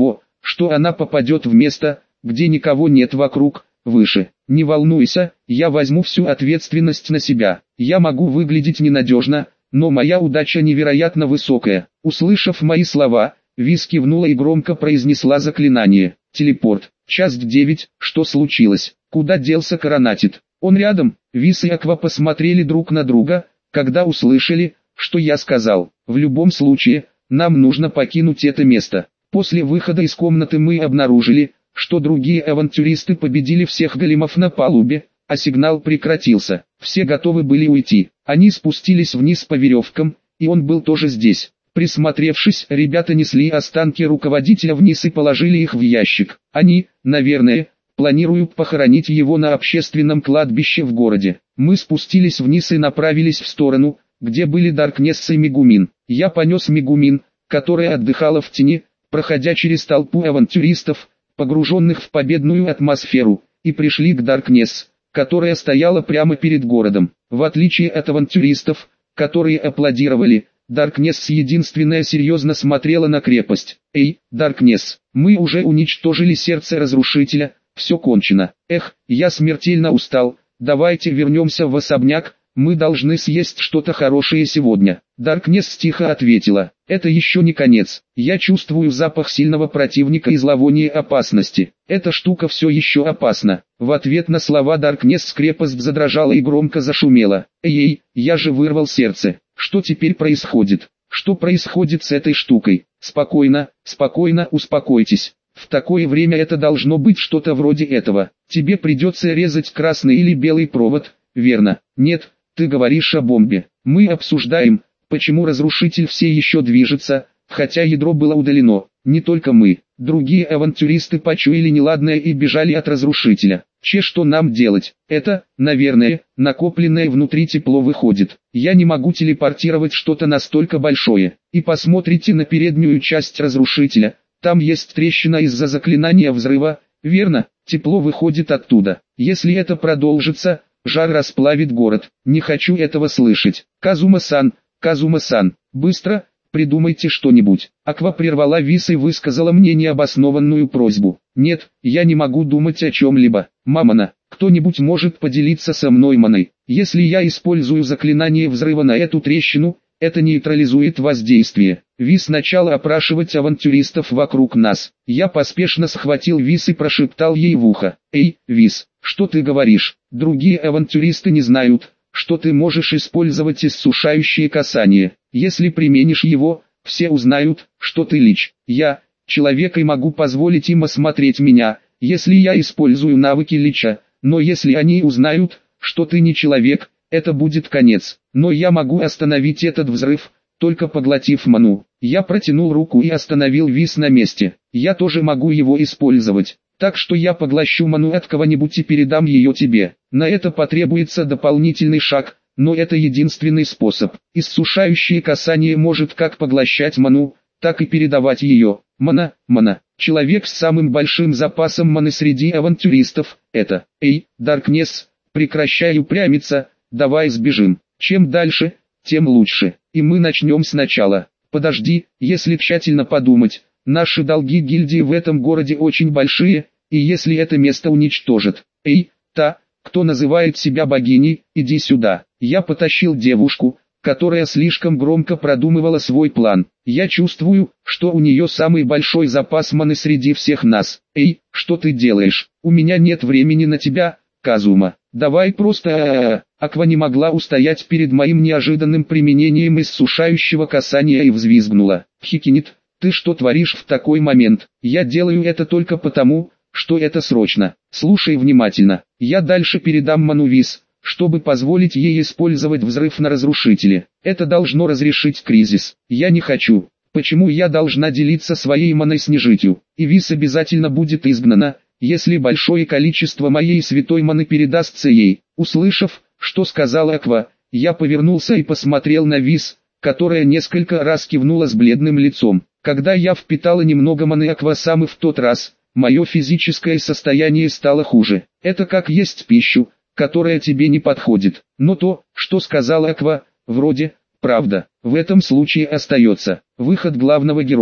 что она попадет в место, где никого нет вокруг, выше. Не волнуйся, я возьму всю ответственность на себя. Я могу выглядеть ненадежно, но моя удача невероятно высокая. Услышав мои слова, Вис кивнула и громко произнесла заклинание. Телепорт. Часть 9. Что случилось? Куда делся Коронатит? Он рядом. Вис и Аква посмотрели друг на друга, когда услышали, что я сказал. В любом случае, нам нужно покинуть это место. После выхода из комнаты мы обнаружили, что другие авантюристы победили всех големов на палубе, а сигнал прекратился. Все готовы были уйти. Они спустились вниз по веревкам, и он был тоже здесь. Присмотревшись, ребята несли останки руководителя вниз и положили их в ящик. Они, наверное, планируют похоронить его на общественном кладбище в городе. Мы спустились вниз и направились в сторону, где были Даркнесс и Мегумин. Я понес Мегумин, которая отдыхала в тени, проходя через толпу авантюристов, погруженных в победную атмосферу, и пришли к Даркнесс, которая стояла прямо перед городом. В отличие от авантюристов, которые аплодировали, Даркнесс единственная серьезно смотрела на крепость. «Эй, Даркнесс, мы уже уничтожили сердце разрушителя, все кончено. Эх, я смертельно устал, давайте вернемся в особняк, мы должны съесть что-то хорошее сегодня». Даркнесс тихо ответила: «Это еще не конец, я чувствую запах сильного противника и зловоние опасности. Эта штука все еще опасна». В ответ на слова Даркнесс крепость задрожала и громко зашумела. «Эй, я же вырвал сердце. Что теперь происходит? Что происходит с этой штукой? Спокойно, спокойно, успокойтесь. В такое время это должно быть что-то вроде этого. Тебе придется резать красный или белый провод, верно? Нет, ты говоришь о бомбе. Мы обсуждаем, почему разрушитель все еще движется, хотя ядро было удалено. Не только мы. Другие авантюристы почуяли неладное и бежали от разрушителя. Что нам делать? Это, наверное, накопленное внутри тепло выходит. Я не могу телепортировать что-то настолько большое. И посмотрите на переднюю часть разрушителя. Там есть трещина из-за заклинания взрыва, верно? Тепло выходит оттуда. Если это продолжится, жар расплавит город. Не хочу этого слышать. Казума-сан, Казума-сан, быстро, придумайте что-нибудь». Аква прервала Вис и высказала мне необоснованную просьбу. «Нет, я не могу думать о чем-либо. Мамана, кто-нибудь может поделиться со мной маной? Если я использую заклинание взрыва на эту трещину, это нейтрализует воздействие». Вис начала опрашивать авантюристов вокруг нас. Я поспешно схватил Вис и прошептал ей в ухо: «Эй, Вис, что ты говоришь? Другие авантюристы не знают, что ты можешь использовать иссушающее касание. Если применишь его, все узнают, что ты лич. Я, человек, и могу позволить им осмотреть меня, если я использую навыки лича, но если они узнают, что ты не человек, это будет конец. Но я могу остановить этот взрыв, только поглотив ману». Я протянул руку и остановил Вис на месте. «Я тоже могу его использовать. Так что я поглощу ману от кого-нибудь и передам ее тебе. На это потребуется дополнительный шаг, но это единственный способ. Иссушающее касание может как поглощать ману, так и передавать ее. Мана. Человек с самым большим запасом маны среди авантюристов – это. Эй, Даркнесс, прекращай упрямиться, давай сбежим. Чем дальше, тем лучше. И мы начнем сначала. Подожди, если тщательно подумать, наши долги гильдии в этом городе очень большие, и если это место уничтожат. Эй, та, кто называет себя богиней, иди сюда». Я потащил девушку, которая слишком громко продумывала свой план. Я чувствую, что у нее самый большой запас маны среди всех нас. «Эй, что ты делаешь? У меня нет времени на тебя, Казума. Давай просто...» Аква не могла устоять перед моим неожиданным применением иссушающего касания и взвизгнула. «Хикинит, ты что творишь в такой момент? Я делаю это только потому, что это срочно. Слушай внимательно. Я дальше передам ману Вис, чтобы позволить ей использовать взрыв на разрушителе. Это должно разрешить кризис. Я не хочу. Почему я должна делиться своей маной с нежитью? И Вис обязательно будет изгнана, если большое количество моей святой маны передастся ей». Услышав, что сказала Аква, я повернулся и посмотрел на Вис, которая несколько раз кивнула с бледным лицом. Когда я впитала немного маны Аква-самы в тот раз, мое физическое состояние стало хуже. Это как есть пищу, которая тебе не подходит. Но то, что сказала Аква, вроде, правда. В этом случае остается выход главного героя.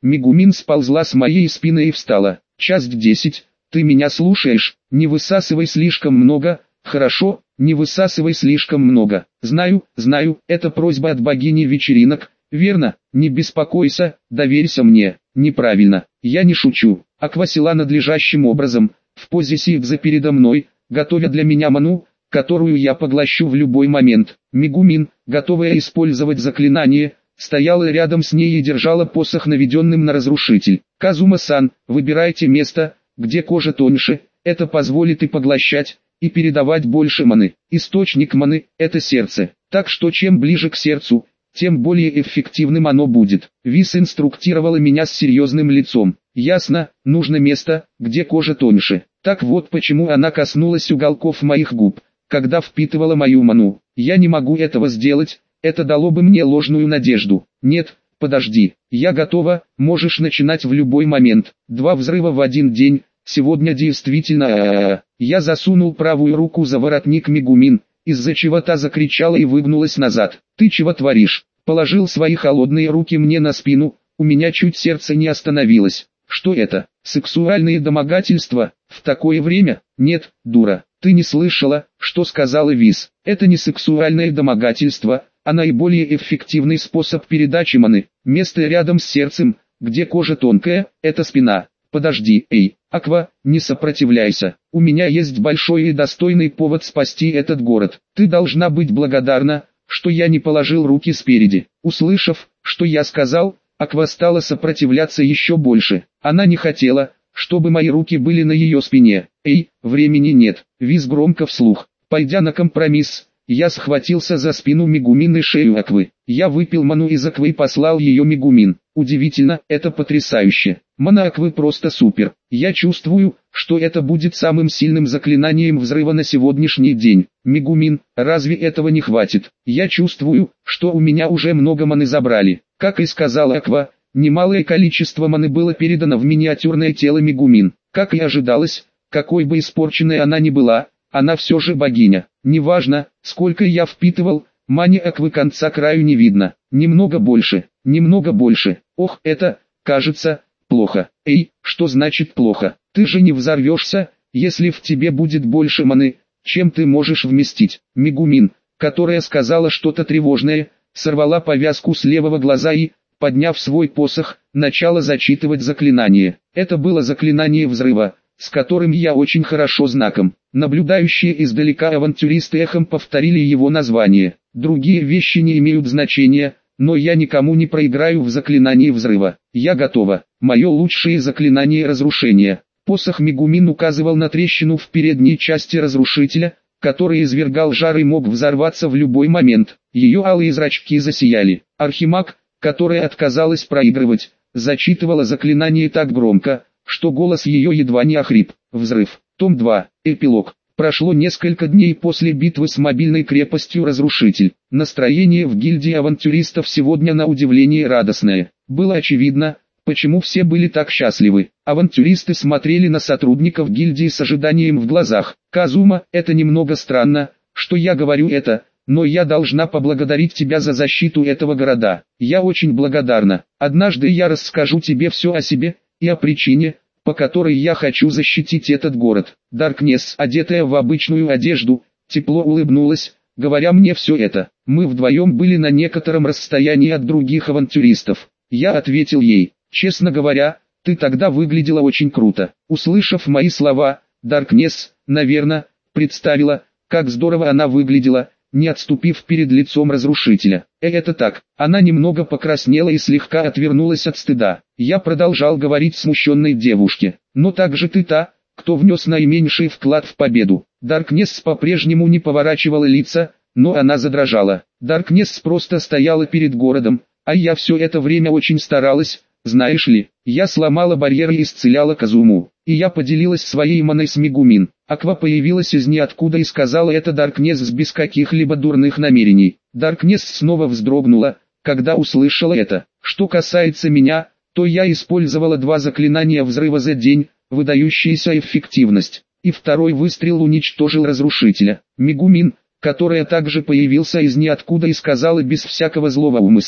Мегумин сползла с моей спины и встала. Часть 10. Ты меня слушаешь? Не высасывай слишком много, хорошо? Не высасывай слишком много. Знаю, это просьба от богини вечеринок, верно? Не беспокойся, доверься мне. Неправильно, я не шучу. Аква села надлежащим образом, в позе сидза передо мной, готовя для меня ману, которую я поглощу в любой момент. Мегумин, готовая использовать заклинание, стояла рядом с ней и держала посох, наведенным на разрушитель. Казума-сан, выбирайте место, где кожа тоньше, это позволит и поглощать, и передавать больше маны. Источник маны – это сердце, так что чем ближе к сердцу, тем более эффективным оно будет. Вис инструктировала меня с серьезным лицом. Ясно, нужно место, где кожа тоньше. Так вот почему она коснулась уголков моих губ, когда впитывала мою ману. Я не могу этого сделать, это дало бы мне ложную надежду. Нет, подожди, я готова, можешь начинать в любой момент. 2 взрыва в один день, сегодня действительно. Я засунул правую руку за воротник Мегумин, из-за чего та закричала и выгнулась назад. Ты чего творишь? Положил свои холодные руки мне на спину, у меня чуть сердце не остановилось. Что это? Сексуальные домогательства? В такое время? Нет, дура. Ты не слышала, что сказала Вис. Это не сексуальное домогательство, а наиболее эффективный способ передачи маны. Место рядом с сердцем, где кожа тонкая, это спина. Подожди, эй, Аква, не сопротивляйся. У меня есть большой и достойный повод спасти этот город. Ты должна быть благодарна, что я не положил руки спереди. Услышав, что я сказал, Аква стала сопротивляться еще больше. Она не хотела, чтобы мои руки были на ее спине. Эй, времени нет. Виз громко вслух. Пойдя на компромисс, я схватился за спину Мегумин и шею Аквы. Я выпил ману из Аквы и послал ее Мегумин. Удивительно, это потрясающе. Мана Аквы просто супер. Я чувствую, что это будет самым сильным заклинанием взрыва на сегодняшний день. Мегумин, разве этого не хватит? Я чувствую, что у меня уже много маны забрали. Как и сказала Аква, немалое количество маны было передано в миниатюрное тело Мегумин. Как и ожидалось, какой бы испорченной она ни была, она все же богиня. Неважно, сколько я впитывал, мани Аквы конца краю не видно. Немного больше, немного больше. Ох, это, кажется, плохо. Эй, что значит плохо? Ты же не взорвешься, если в тебе будет больше маны, чем ты можешь вместить. Мегумин, которая сказала что-то тревожное, сорвала повязку с левого глаза и, подняв свой посох, начала зачитывать заклинание. Это было заклинание взрыва, с которым я очень хорошо знаком. Наблюдающие издалека авантюристы эхом повторили его название. Другие вещи не имеют значения, но я никому не проиграю в заклинании взрыва. Я готова. Мое лучшее заклинание разрушения. Посох Мегумин указывал на трещину в передней части разрушителя, который извергал жар и мог взорваться в любой момент. Ее алые зрачки засияли. Архимаг, которая отказалась проигрывать, зачитывала заклинание так громко, что голос ее едва не охрип. Взрыв. Том 2. Эпилог. Прошло несколько дней после битвы с мобильной крепостью Разрушитель. Настроение в гильдии авантюристов сегодня на удивление радостное. Было очевидно, почему все были так счастливы. Авантюристы смотрели на сотрудников гильдии с ожиданием в глазах. Казума, это немного странно, что я говорю это, но я должна поблагодарить тебя за защиту этого города. Я очень благодарна. Однажды я расскажу тебе все о себе и о причине, по которой я хочу защитить этот город. Даркнесс, одетая в обычную одежду, тепло улыбнулась, говоря мне все это. Мы вдвоем были на некотором расстоянии от других авантюристов. Я ответил ей, честно говоря, ты тогда выглядела очень круто. Услышав мои слова, Даркнесс, наверное, представила, как здорово она выглядела, не отступив перед лицом разрушителя. Это так. Она немного покраснела и слегка отвернулась от стыда. Я продолжал говорить смущенной девушке. Но также ты та, кто внес наименьший вклад в победу. Даркнесс по-прежнему не поворачивала лица, но она задрожала. Даркнесс просто стояла перед городом, а я все это время очень старалась, знаешь ли. Я сломала барьеры и исцеляла Казуму. И я поделилась своей маной с Мегумин. Аква появилась из ниоткуда и сказала это Даркнесс без каких-либо дурных намерений. Даркнесс снова вздрогнула, когда услышала это. Что касается меня, то я использовала 2 заклинания взрыва за день, выдающаяся эффективность. И второй выстрел уничтожил разрушителя. Мегумин, которая также появился из ниоткуда и сказала без всякого злого умысла,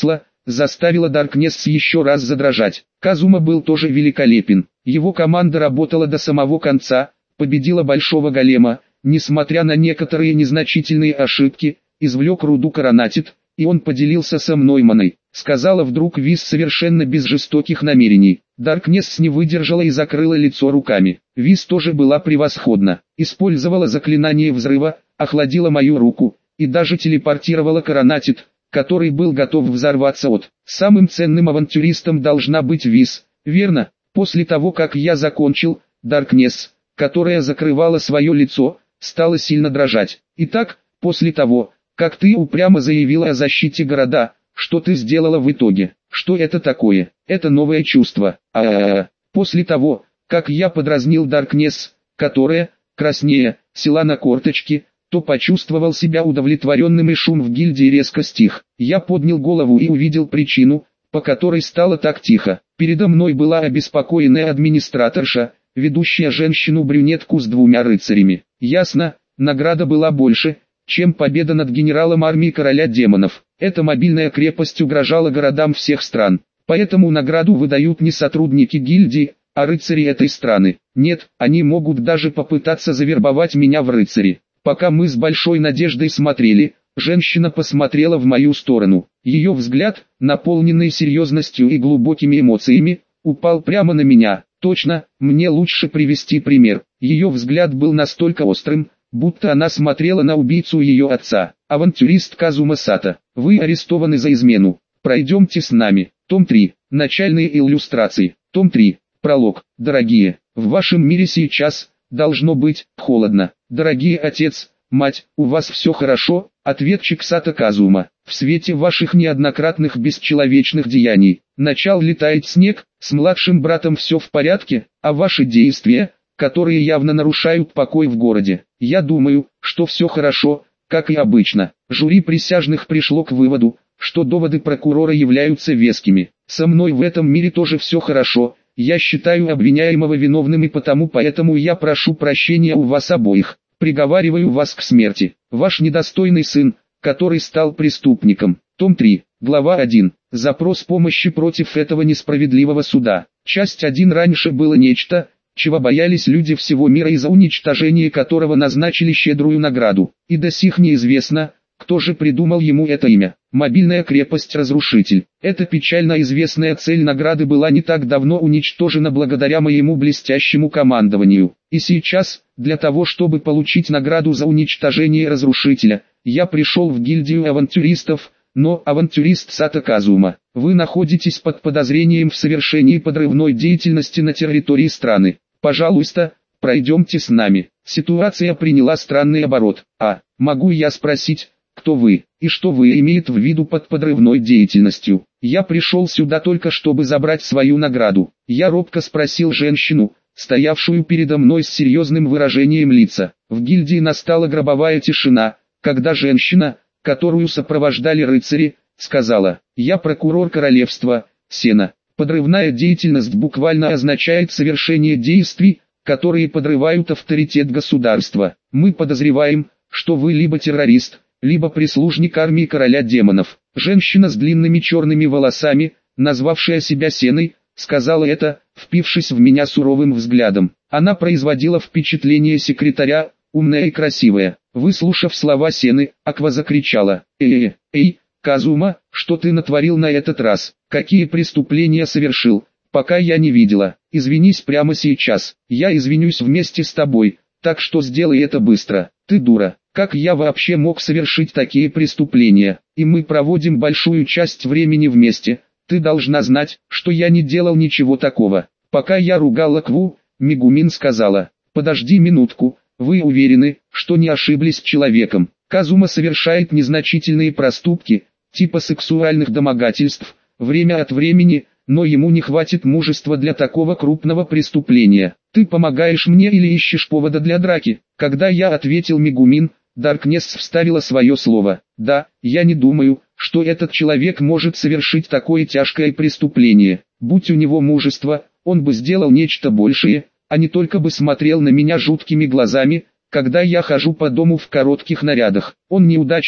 заставило Даркнесс еще раз задрожать. Казума был тоже великолепен. Его команда работала до самого конца, победила большого голема, несмотря на некоторые незначительные ошибки, извлек руду Коронатит, и он поделился со мной маной, сказала вдруг Виз совершенно без жестоких намерений. Даркнесс не выдержала и закрыла лицо руками. Виз тоже была превосходна, использовала заклинание взрыва, охладила мою руку, и даже телепортировала Коронатит, который был готов взорваться от. Самым ценным авантюристом должна быть Виз, верно? После того как я закончил, Даркнесс, которая закрывала свое лицо, стала сильно дрожать. Итак, после того, как ты упрямо заявила о защите города, что ты сделала в итоге? Что это такое? Это новое чувство. После того, как я подразнил Даркнесс, которая, краснея, села на корточки, то почувствовал себя удовлетворенным, и шум в гильдии резко стих. Я поднял голову и увидел причину, по которой стало так тихо. Передо мной была обеспокоенная администраторша, ведущая женщину-брюнетку с 2 рыцарями. Ясно, награда была больше, чем победа над генералом армии короля демонов. Эта мобильная крепость угрожала городам всех стран. Поэтому награду выдают не сотрудники гильдии, а рыцари этой страны. Нет, они могут даже попытаться завербовать меня в рыцари. Пока мы с большой надеждой смотрели, женщина посмотрела в мою сторону. Ее взгляд, наполненный серьезностью и глубокими эмоциями, упал прямо на меня. Точно, мне лучше привести пример. Ее взгляд был настолько острым, будто она смотрела на убийцу ее отца. Авантюрист Казума Сато, вы арестованы за измену. Пройдемте с нами. Том 3. Начальные иллюстрации. Том 3. Пролог. Дорогие, в вашем мире сейчас должно быть холодно. Дорогие отец, мать, у вас все хорошо? Ответчик Сато Казума. В свете ваших неоднократных бесчеловечных деяний начал летать снег, с младшим братом все в порядке, а ваши действия, которые явно нарушают покой в городе. Я думаю, что все хорошо, как и обычно. Жюри присяжных пришло к выводу, что доводы прокурора являются вескими. Со мной в этом мире тоже все хорошо. Я считаю обвиняемого виновным, и поэтому я прошу прощения у вас обоих. Приговариваю вас к смерти. Ваш недостойный сын, который стал преступником. Том 3, глава 1. Запрос помощи против этого несправедливого суда. Часть 1. Раньше было нечто, чего боялись люди всего мира и за уничтожение которого назначили щедрую награду. И до сих неизвестно, кто же придумал ему это имя. Мобильная крепость-разрушитель. Эта печально известная цель награды была не так давно уничтожена благодаря моему блестящему командованию. И сейчас, для того чтобы получить награду за уничтожение разрушителя, я пришел в гильдию авантюристов, но авантюрист Сато Казума, вы находитесь под подозрением в совершении подрывной деятельности на территории страны. Пожалуйста, пройдемте с нами. Ситуация приняла странный оборот. Могу я спросить, кто вы, и что вы имеете в виду под подрывной деятельностью? Я пришел сюда только чтобы забрать свою награду. Я робко спросил женщину, стоявшую передо мной с серьезным выражением лица. В гильдии настала гробовая тишина, когда женщина, которую сопровождали рыцари, сказала: «Я прокурор королевства, Сена». Подрывная деятельность буквально означает совершение действий, которые подрывают авторитет государства. Мы подозреваем, что вы либо террорист, либо прислужник армии короля демонов. Женщина с длинными черными волосами, назвавшая себя Сеной, сказала это, впившись в меня суровым взглядом. Она производила впечатление секретаря, умная и красивая. Выслушав слова Сены, Аква закричала: «Эй, Казума, что ты натворил на этот раз? Какие преступления совершил, пока я не видела? Извинись прямо сейчас. Я извинюсь вместе с тобой, так что сделай это быстро. Ты дура. Как я вообще мог совершить такие преступления? И мы проводим большую часть времени вместе. Ты должна знать, что я не делал ничего такого». Пока я ругала Акву, Мегумин сказала: «Подожди минутку, вы уверены, что не ошиблись человеком? Казума совершает незначительные проступки, типа сексуальных домогательств, время от времени, но ему не хватит мужества для такого крупного преступления. Ты помогаешь мне или ищешь повода для драки?» Когда я ответил Мегумин, Даркнесс вставила свое слово. «Да, я не думаю, что этот человек может совершить такое тяжкое преступление. Будь у него мужество, он бы сделал нечто большее, а не только бы смотрел на меня жуткими глазами, когда я хожу по дому в коротких нарядах. Он неудачник,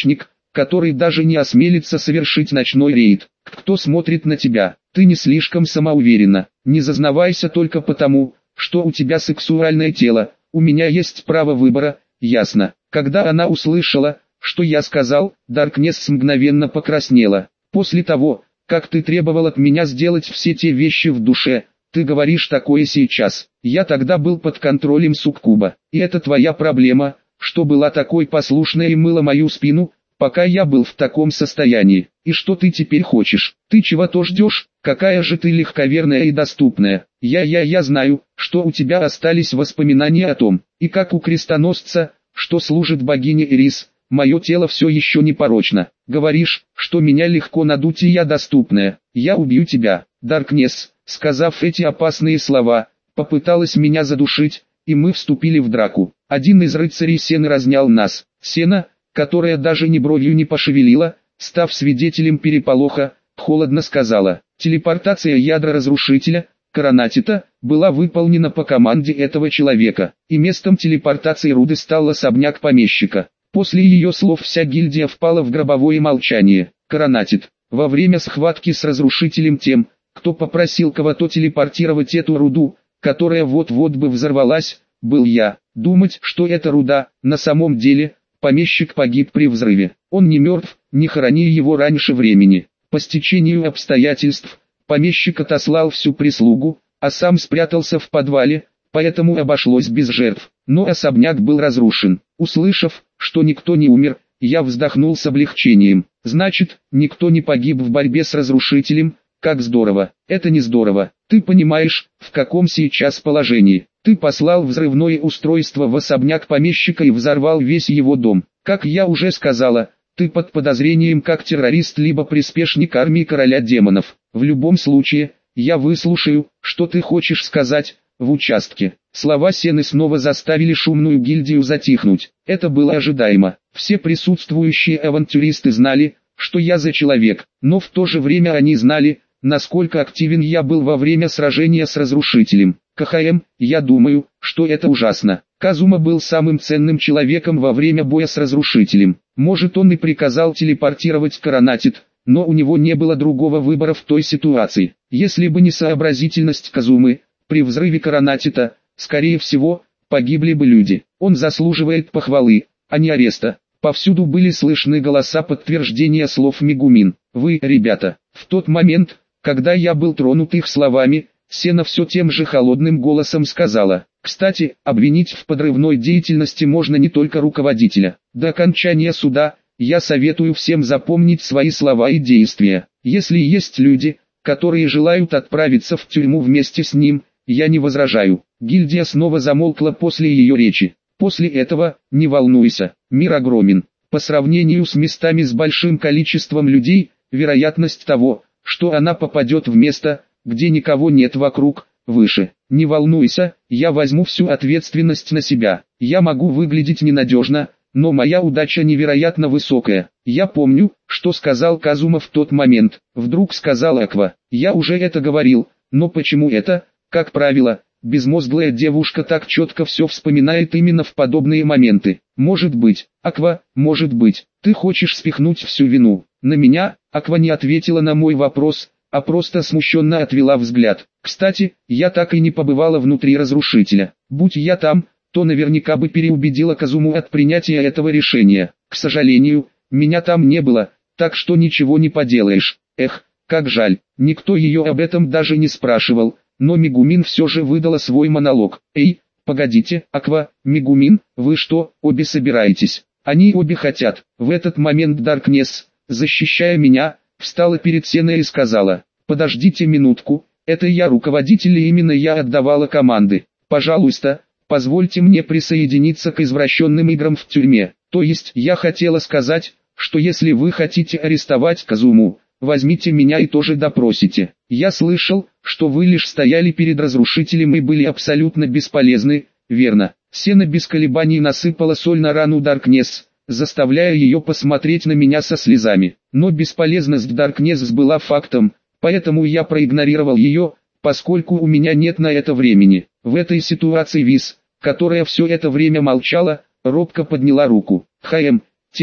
который даже не осмелится совершить ночной рейд. Кто смотрит на тебя? Ты не слишком самоуверена. Не зазнавайся только потому, что у тебя сексуальное тело. У меня есть право выбора, ясно. Когда она услышала, что я сказал, Даркнесс мгновенно покраснела. После того, как ты требовал от меня сделать все те вещи в душе, ты говоришь такое сейчас. Я тогда был под контролем суккуба. И это твоя проблема, что была такой послушной и мыла мою спину, пока я был в таком состоянии. И что ты теперь хочешь? Ты чего-то ждешь? Какая же ты легковерная и доступная. Я знаю, что у тебя остались воспоминания о том, и как у крестоносца, что служит богине Ирис, мое тело все еще не порочно. Говоришь, что меня легко надуть и я доступная. Я убью тебя. Даркнесс, сказав эти опасные слова, попыталась меня задушить, и мы вступили в драку. Один из рыцарей Сены разнял нас. Сена, которая даже ни бровью не пошевелила, став свидетелем переполоха, холодно сказала: телепортация ядра разрушителя, Коронатита, была выполнена по команде этого человека, и местом телепортации Руды стал особняк помещика. После ее слов вся гильдия впала в гробовое молчание. Коронатит, во время схватки с разрушителем тем, кто попросил кого-то телепортировать эту руду, которая вот-вот бы взорвалась, был я. Думать, что это руда, на самом деле, помещик погиб при взрыве. Он не мертв, не хорони его раньше времени. По стечению обстоятельств, помещик отослал всю прислугу, а сам спрятался в подвале, поэтому обошлось без жертв. Но особняк был разрушен. Услышав, что никто не умер, я вздохнул с облегчением. Значит, никто не погиб в борьбе с разрушителем. Как здорово. Это не здорово. Ты понимаешь, в каком сейчас положении. Ты послал взрывное устройство в особняк помещика и взорвал весь его дом. Как я уже сказала, ты под подозрением как террорист либо приспешник армии короля демонов. В любом случае, я выслушаю, что ты хочешь сказать, в участке. Слова Сены снова заставили шумную гильдию затихнуть. Это было ожидаемо. Все присутствующие авантюристы знали, что я за человек, но в то же время они знали, насколько активен я был во время сражения с разрушителем. КХМ, я думаю, что это ужасно. Казума был самым ценным человеком во время боя с разрушителем. Может, он и приказал телепортировать Коронатит, но у него не было другого выбора в той ситуации. Если бы не сообразительность Казумы, при взрыве Коронатита, скорее всего, погибли бы люди. Он заслуживает похвалы, а не ареста. Повсюду были слышны голоса подтверждения слов Мегумин. Вы, ребята, в тот момент, когда я был тронут их словами, Сена все тем же холодным голосом сказала: кстати, обвинить в подрывной деятельности можно не только руководителя. До окончания суда, я советую всем запомнить свои слова и действия. Если есть люди, которые желают отправиться в тюрьму вместе с ним, я не возражаю. Гильдия снова замолкла после ее речи. После этого, не волнуйся, мир огромен. По сравнению с местами с большим количеством людей, вероятность того, что она попадет в место, где никого нет вокруг, выше. Не волнуйся, я возьму всю ответственность на себя. Я могу выглядеть ненадежно, но моя удача невероятно высокая. Я помню, что сказал Казума в тот момент. Вдруг сказал Аква. Я уже это говорил, но почему это, как правило, безмозглая девушка так четко все вспоминает именно в подобные моменты? Может быть, Аква, может быть, ты хочешь спихнуть всю вину на меня? Аква не ответила на мой вопрос, а просто смущенно отвела взгляд. Кстати, я так и не побывала внутри разрушителя. Будь я там, то наверняка бы переубедила Казуму от принятия этого решения. К сожалению, меня там не было, так что ничего не поделаешь. Эх, как жаль, никто ее об этом даже не спрашивал, но Мегумин все же выдала свой монолог. Эй, погодите, Аква, Мегумин, вы что, обе собираетесь? Они обе хотят. В этот момент Даркнесс, защищая меня, встала перед Сеной и сказала: подождите минутку, это я руководитель и именно я отдавала команды. Пожалуйста, позвольте мне присоединиться к извращенным играм в тюрьме. То есть я хотела сказать, что если вы хотите арестовать Казуму, возьмите меня и тоже допросите. Я слышал, что вы лишь стояли перед разрушителем и были абсолютно бесполезны, верно? Сена без колебаний насыпала соль на рану Даркнесс, заставляя ее посмотреть на меня со слезами. Но бесполезность Даркнесс была фактом, поэтому я проигнорировал ее, поскольку у меня нет на это времени. В этой ситуации Виз, которая все это время молчала, робко подняла руку. Тем,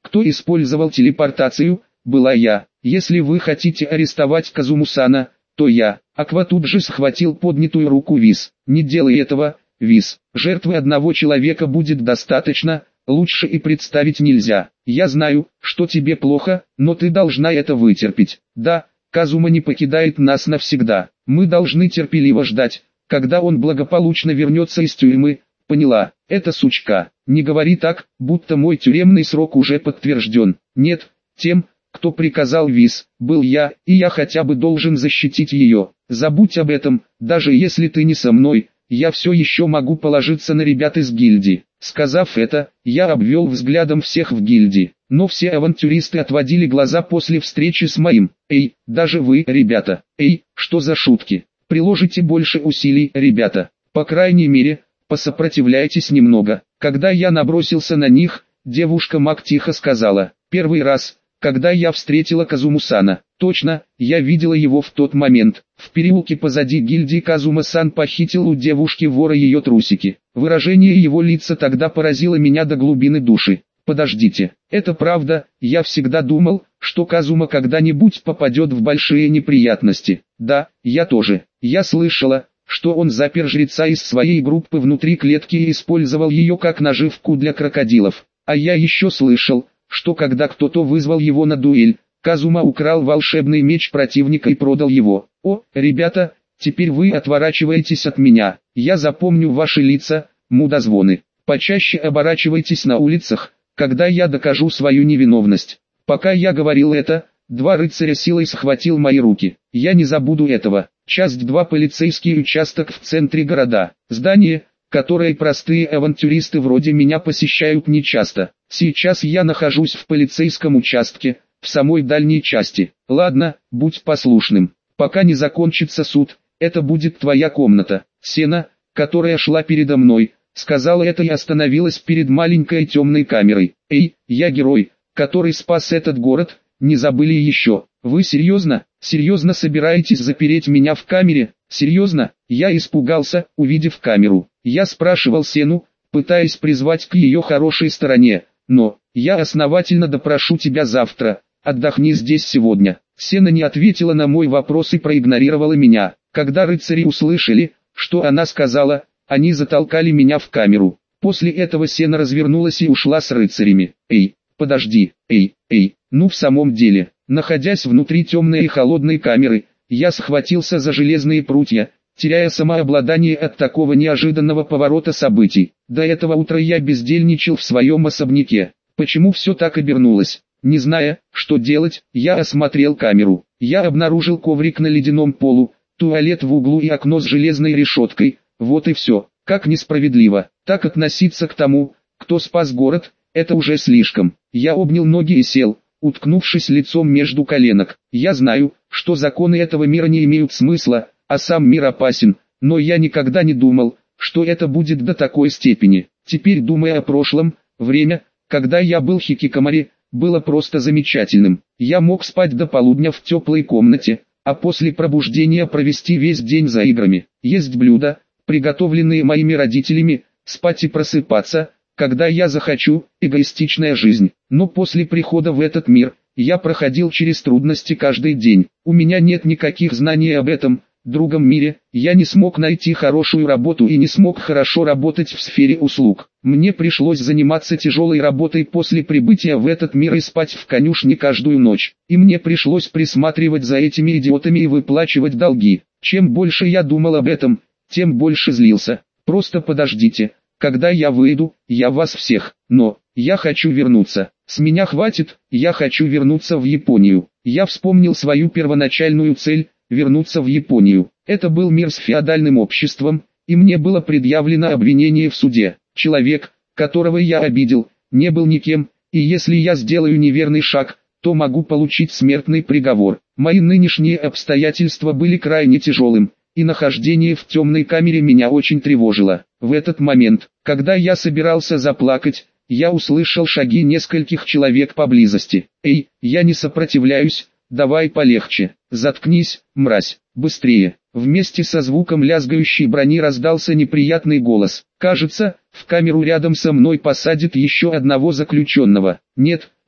Кто использовал телепортацию? Была я. Если вы хотите арестовать Казуму-сана, то я. Аква тут же схватил поднятую руку Виз. Не делай этого, Виз. Жертвы одного человека будет достаточно, лучше и представить нельзя. Я знаю, что тебе плохо, но ты должна это вытерпеть. Да, Казума не покидает нас навсегда. Мы должны терпеливо ждать, когда он благополучно вернется из тюрьмы. Поняла, это сучка. Не говори так, будто мой тюремный срок уже подтвержден. Нет, тем, кто приказал Виз, был я, и я хотя бы должен защитить ее. Забудь об этом, даже если ты не со мной, я все еще могу положиться на ребят из гильдии. Сказав это, я обвел взглядом всех в гильдии, но все авантюристы отводили глаза после встречи с моим. Эй, даже вы, ребята, эй, что за шутки? Приложите больше усилий, ребята. По крайней мере, посопротивляйтесь немного. Когда я набросился на них, девушка-маг тихо сказала: «Первый раз, когда я встретила Казуму-сана. Точно, я видела его в тот момент. В переулке позади гильдии Казума-сан похитил у девушки-вора ее трусики. Выражение его лица тогда поразило меня до глубины души. Подождите, это правда, я всегда думал, что Казума когда-нибудь попадет в большие неприятности. Да, я тоже. Я слышала, что он запер жреца из своей группы внутри клетки и использовал ее как наживку для крокодилов. А я еще слышал, что когда кто-то вызвал его на дуэль, Казума украл волшебный меч противника и продал его. О, ребята, теперь вы отворачиваетесь от меня. Я запомню ваши лица, мудозвоны. Почаще оборачивайтесь на улицах, когда я докажу свою невиновность. Пока я говорил это, два рыцаря силой схватил мои руки. Я не забуду этого. Часть 2. Полицейский участок в центре города. Здание, которое простые авантюристы вроде меня посещают нечасто. Сейчас я нахожусь в полицейском участке, в самой дальней части. Ладно, будь послушным. Пока не закончится суд, это будет твоя комната. Сена, которая шла передо мной, сказала это и остановилась перед маленькой темной камерой. Эй, я герой, который спас этот город, не забыли еще. Вы серьезно собираетесь запереть меня в камере? Серьезно? Я испугался, увидев камеру. Я спрашивал Сену, пытаясь призвать к ее хорошей стороне, но я основательно допрошу тебя завтра. Отдохни здесь сегодня. Сена не ответила на мой вопрос и проигнорировала меня. Когда рыцари услышали, что она сказала, они затолкали меня в камеру. После этого Сена развернулась и ушла с рыцарями. Эй, подожди, эй, ну в самом деле, находясь внутри темной и холодной камеры, я схватился за железные прутья, теряя самообладание от такого неожиданного поворота событий. До этого утра я бездельничал в своем особняке. Почему все так обернулось? Не зная, что делать, я осмотрел камеру. Я обнаружил коврик на ледяном полу, туалет в углу и окно с железной решеткой. Вот и все. Как несправедливо. Так относиться к тому, кто спас город, это уже слишком. Я обнял ноги и сел, уткнувшись лицом между коленок. Я знаю, что законы этого мира не имеют смысла, а сам мир опасен, но я никогда не думал, что это будет до такой степени. Теперь, думая о прошлом, время, когда я был хикикомори, было просто замечательным. Я мог спать до полудня в теплой комнате, а после пробуждения провести весь день за играми, есть блюда, приготовленные моими родителями, спать и просыпаться, когда я захочу, эгоистичная жизнь. Но после прихода в этот мир, я проходил через трудности каждый день. У меня нет никаких знаний об этом другом мире, я не смог найти хорошую работу и не смог хорошо работать в сфере услуг. Мне пришлось заниматься тяжелой работой после прибытия в этот мир и спать в конюшне каждую ночь. И мне пришлось присматривать за этими идиотами и выплачивать долги. Чем больше я думал об этом, тем больше злился. Просто подождите, когда я выйду, я вас всех. Но, я хочу вернуться. С меня хватит, я хочу вернуться в Японию. Я вспомнил свою первоначальную цель – вернуться в Японию. Это был мир с феодальным обществом, и мне было предъявлено обвинение в суде. Человек, которого я обидел, не был никем, и если я сделаю неверный шаг, то могу получить смертный приговор. Мои нынешние обстоятельства были крайне тяжелым, и нахождение в темной камере меня очень тревожило. В этот момент, когда я собирался заплакать, я услышал шаги нескольких человек поблизости. «Эй, я не сопротивляюсь, давай полегче, заткнись, мразь, быстрее». Вместе со звуком лязгающей брони раздался неприятный голос. «Кажется, в камеру рядом со мной посадят еще одного заключенного». «Нет,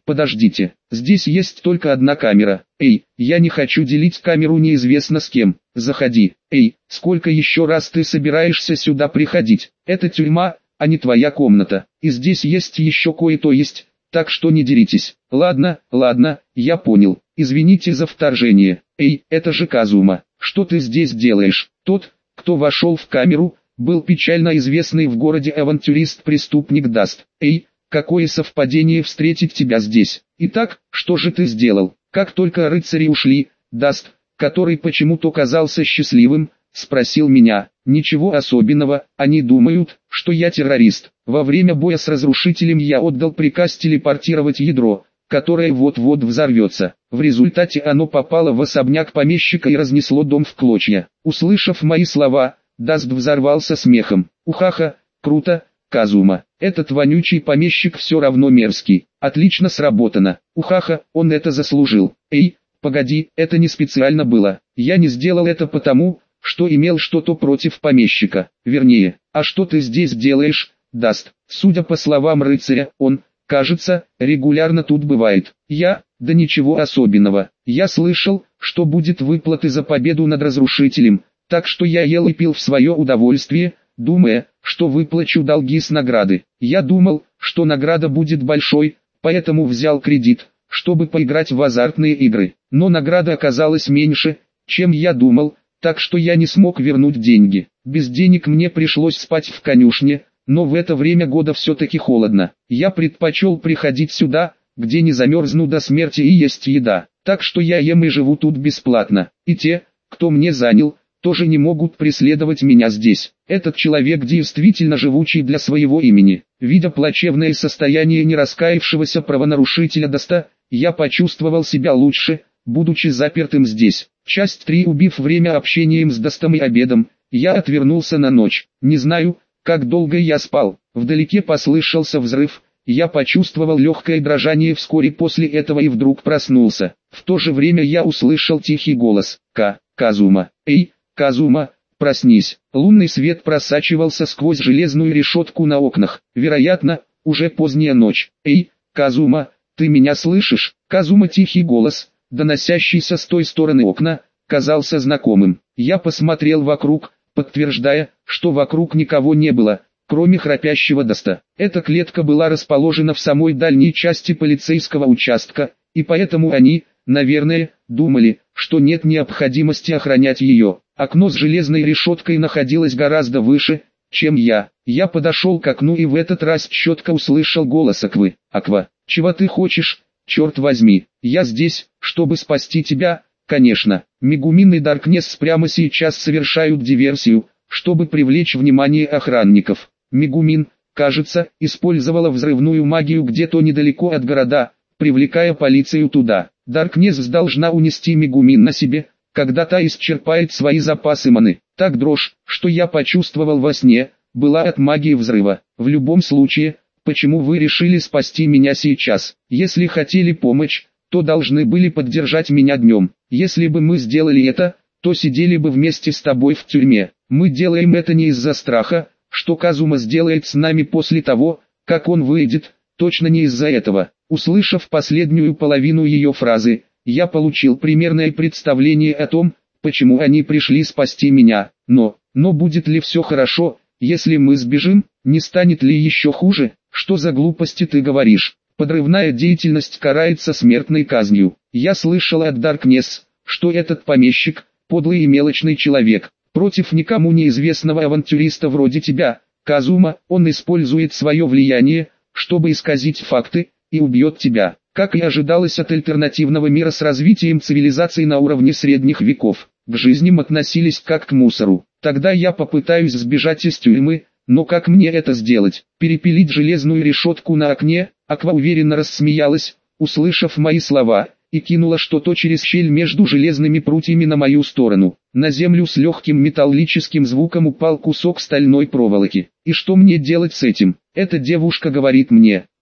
Подождите, здесь есть только одна камера. Эй, я не хочу делить камеру неизвестно с кем. Заходи. Эй, сколько еще раз ты собираешься сюда приходить? Это тюрьма, а не твоя комната. И здесь есть еще кое-то есть, так что не деритесь. Ладно, ладно, я понял. Извините за вторжение. Эй, это же Казума. Что ты здесь делаешь? Тот, кто вошел в камеру, был печально известный в городе авантюрист-преступник Даст. Эй, какое совпадение встретить тебя здесь. Итак, что же ты сделал? Как только рыцари ушли, Даст, который почему-то казался счастливым, спросил меня. Ничего особенного, они думают, что я террорист. Во время боя с разрушителем я отдал приказ телепортировать ядро, которое вот-вот взорвется. В результате оно попало в особняк помещика и разнесло дом в клочья. Услышав мои слова, Даст взорвался смехом. Ухаха, круто, Казума. Этот вонючий помещик все равно мерзкий. Отлично сработано. Ухаха, он это заслужил. Эй, погоди, это не специально было. Я не сделал это потому, что имел что-то против помещика. Вернее, а что ты здесь делаешь, Даст? Судя по словам рыцаря, он, кажется, регулярно тут бывает. Да ничего особенного. Я слышал, что будет выплаты за победу над разрушителем, так что я ел и пил в свое удовольствие, думая, что выплачу долги с награды. Я думал, что награда будет большой, поэтому взял кредит, чтобы поиграть в азартные игры. Но награда оказалась меньше, чем я думал, так что я не смог вернуть деньги. Без денег мне пришлось спать в конюшне, но в это время года все-таки холодно. Я предпочел приходить сюда, где не замерзну до смерти и есть еда. Так что я ем и живу тут бесплатно. И те, кто мне занял, тоже не могут преследовать меня здесь. Этот человек действительно живучий для своего имени. Видя плачевное состояние нераскаявшегося правонарушителя Даста, я почувствовал себя лучше, будучи запертым здесь. Часть 3. Убив время общением с Дастом и обедом, я отвернулся на ночь. Не знаю, как долго я спал. Вдалеке послышался взрыв, я почувствовал легкое дрожание вскоре после этого и вдруг проснулся. В то же время я услышал тихий голос. Казума. Эй, Казума, проснись. Лунный свет просачивался сквозь железную решетку на окнах. Вероятно, уже поздняя ночь. Эй, Казума, ты меня слышишь? Казума. Тихий голос, доносящийся с той стороны окна, казался знакомым. Я посмотрел вокруг, подтверждая, что вокруг никого не было, кроме храпящего Даста. Эта клетка была расположена в самой дальней части полицейского участка, и поэтому они, наверное, думали, что нет необходимости охранять ее. Окно с железной решеткой находилось гораздо выше, чем я. Я подошел к окну и в этот раз четко услышал голос Аквы. Аква, чего ты хочешь, черт возьми? Я здесь, чтобы спасти тебя, конечно. Мегумин и Даркнесс прямо сейчас совершают диверсию, чтобы привлечь внимание охранников. Мегумин, кажется, использовала взрывную магию где-то недалеко от города, привлекая полицию туда. Даркнесс должна унести Мегумин на себе, когда та исчерпает свои запасы маны. Так дрожь, что я почувствовал во сне, была от магии взрыва. В любом случае, почему вы решили спасти меня сейчас? Если хотели помочь, то должны были поддержать меня днем. Если бы мы сделали это, то сидели бы вместе с тобой в тюрьме. Мы делаем это не из-за страха, что Казума сделает с нами после того, как он выйдет, точно не из-за этого. Услышав последнюю половину ее фразы, я получил примерное представление о том, почему они пришли спасти меня. Но будет ли все хорошо, если мы сбежим? Не станет ли еще хуже? Что за глупости ты говоришь? Подрывная деятельность карается смертной казнью. Я слышал от Даркнесс, что этот помещик – подлый и мелочный человек. Против никому неизвестного авантюриста вроде тебя, Казума, он использует свое влияние, чтобы исказить факты, и убьет тебя. Как и ожидалось от альтернативного мира с развитием цивилизации на уровне средних веков, к жизни относились как к мусору. Тогда я попытаюсь сбежать из тюрьмы, но как мне это сделать? Перепилить железную решетку на окне? Аква уверенно рассмеялась, услышав мои слова, и кинула что-то через щель между железными прутьями на мою сторону. На землю с легким металлическим звуком упал кусок стальной проволоки. И что мне делать с этим? Эта девушка говорит мне,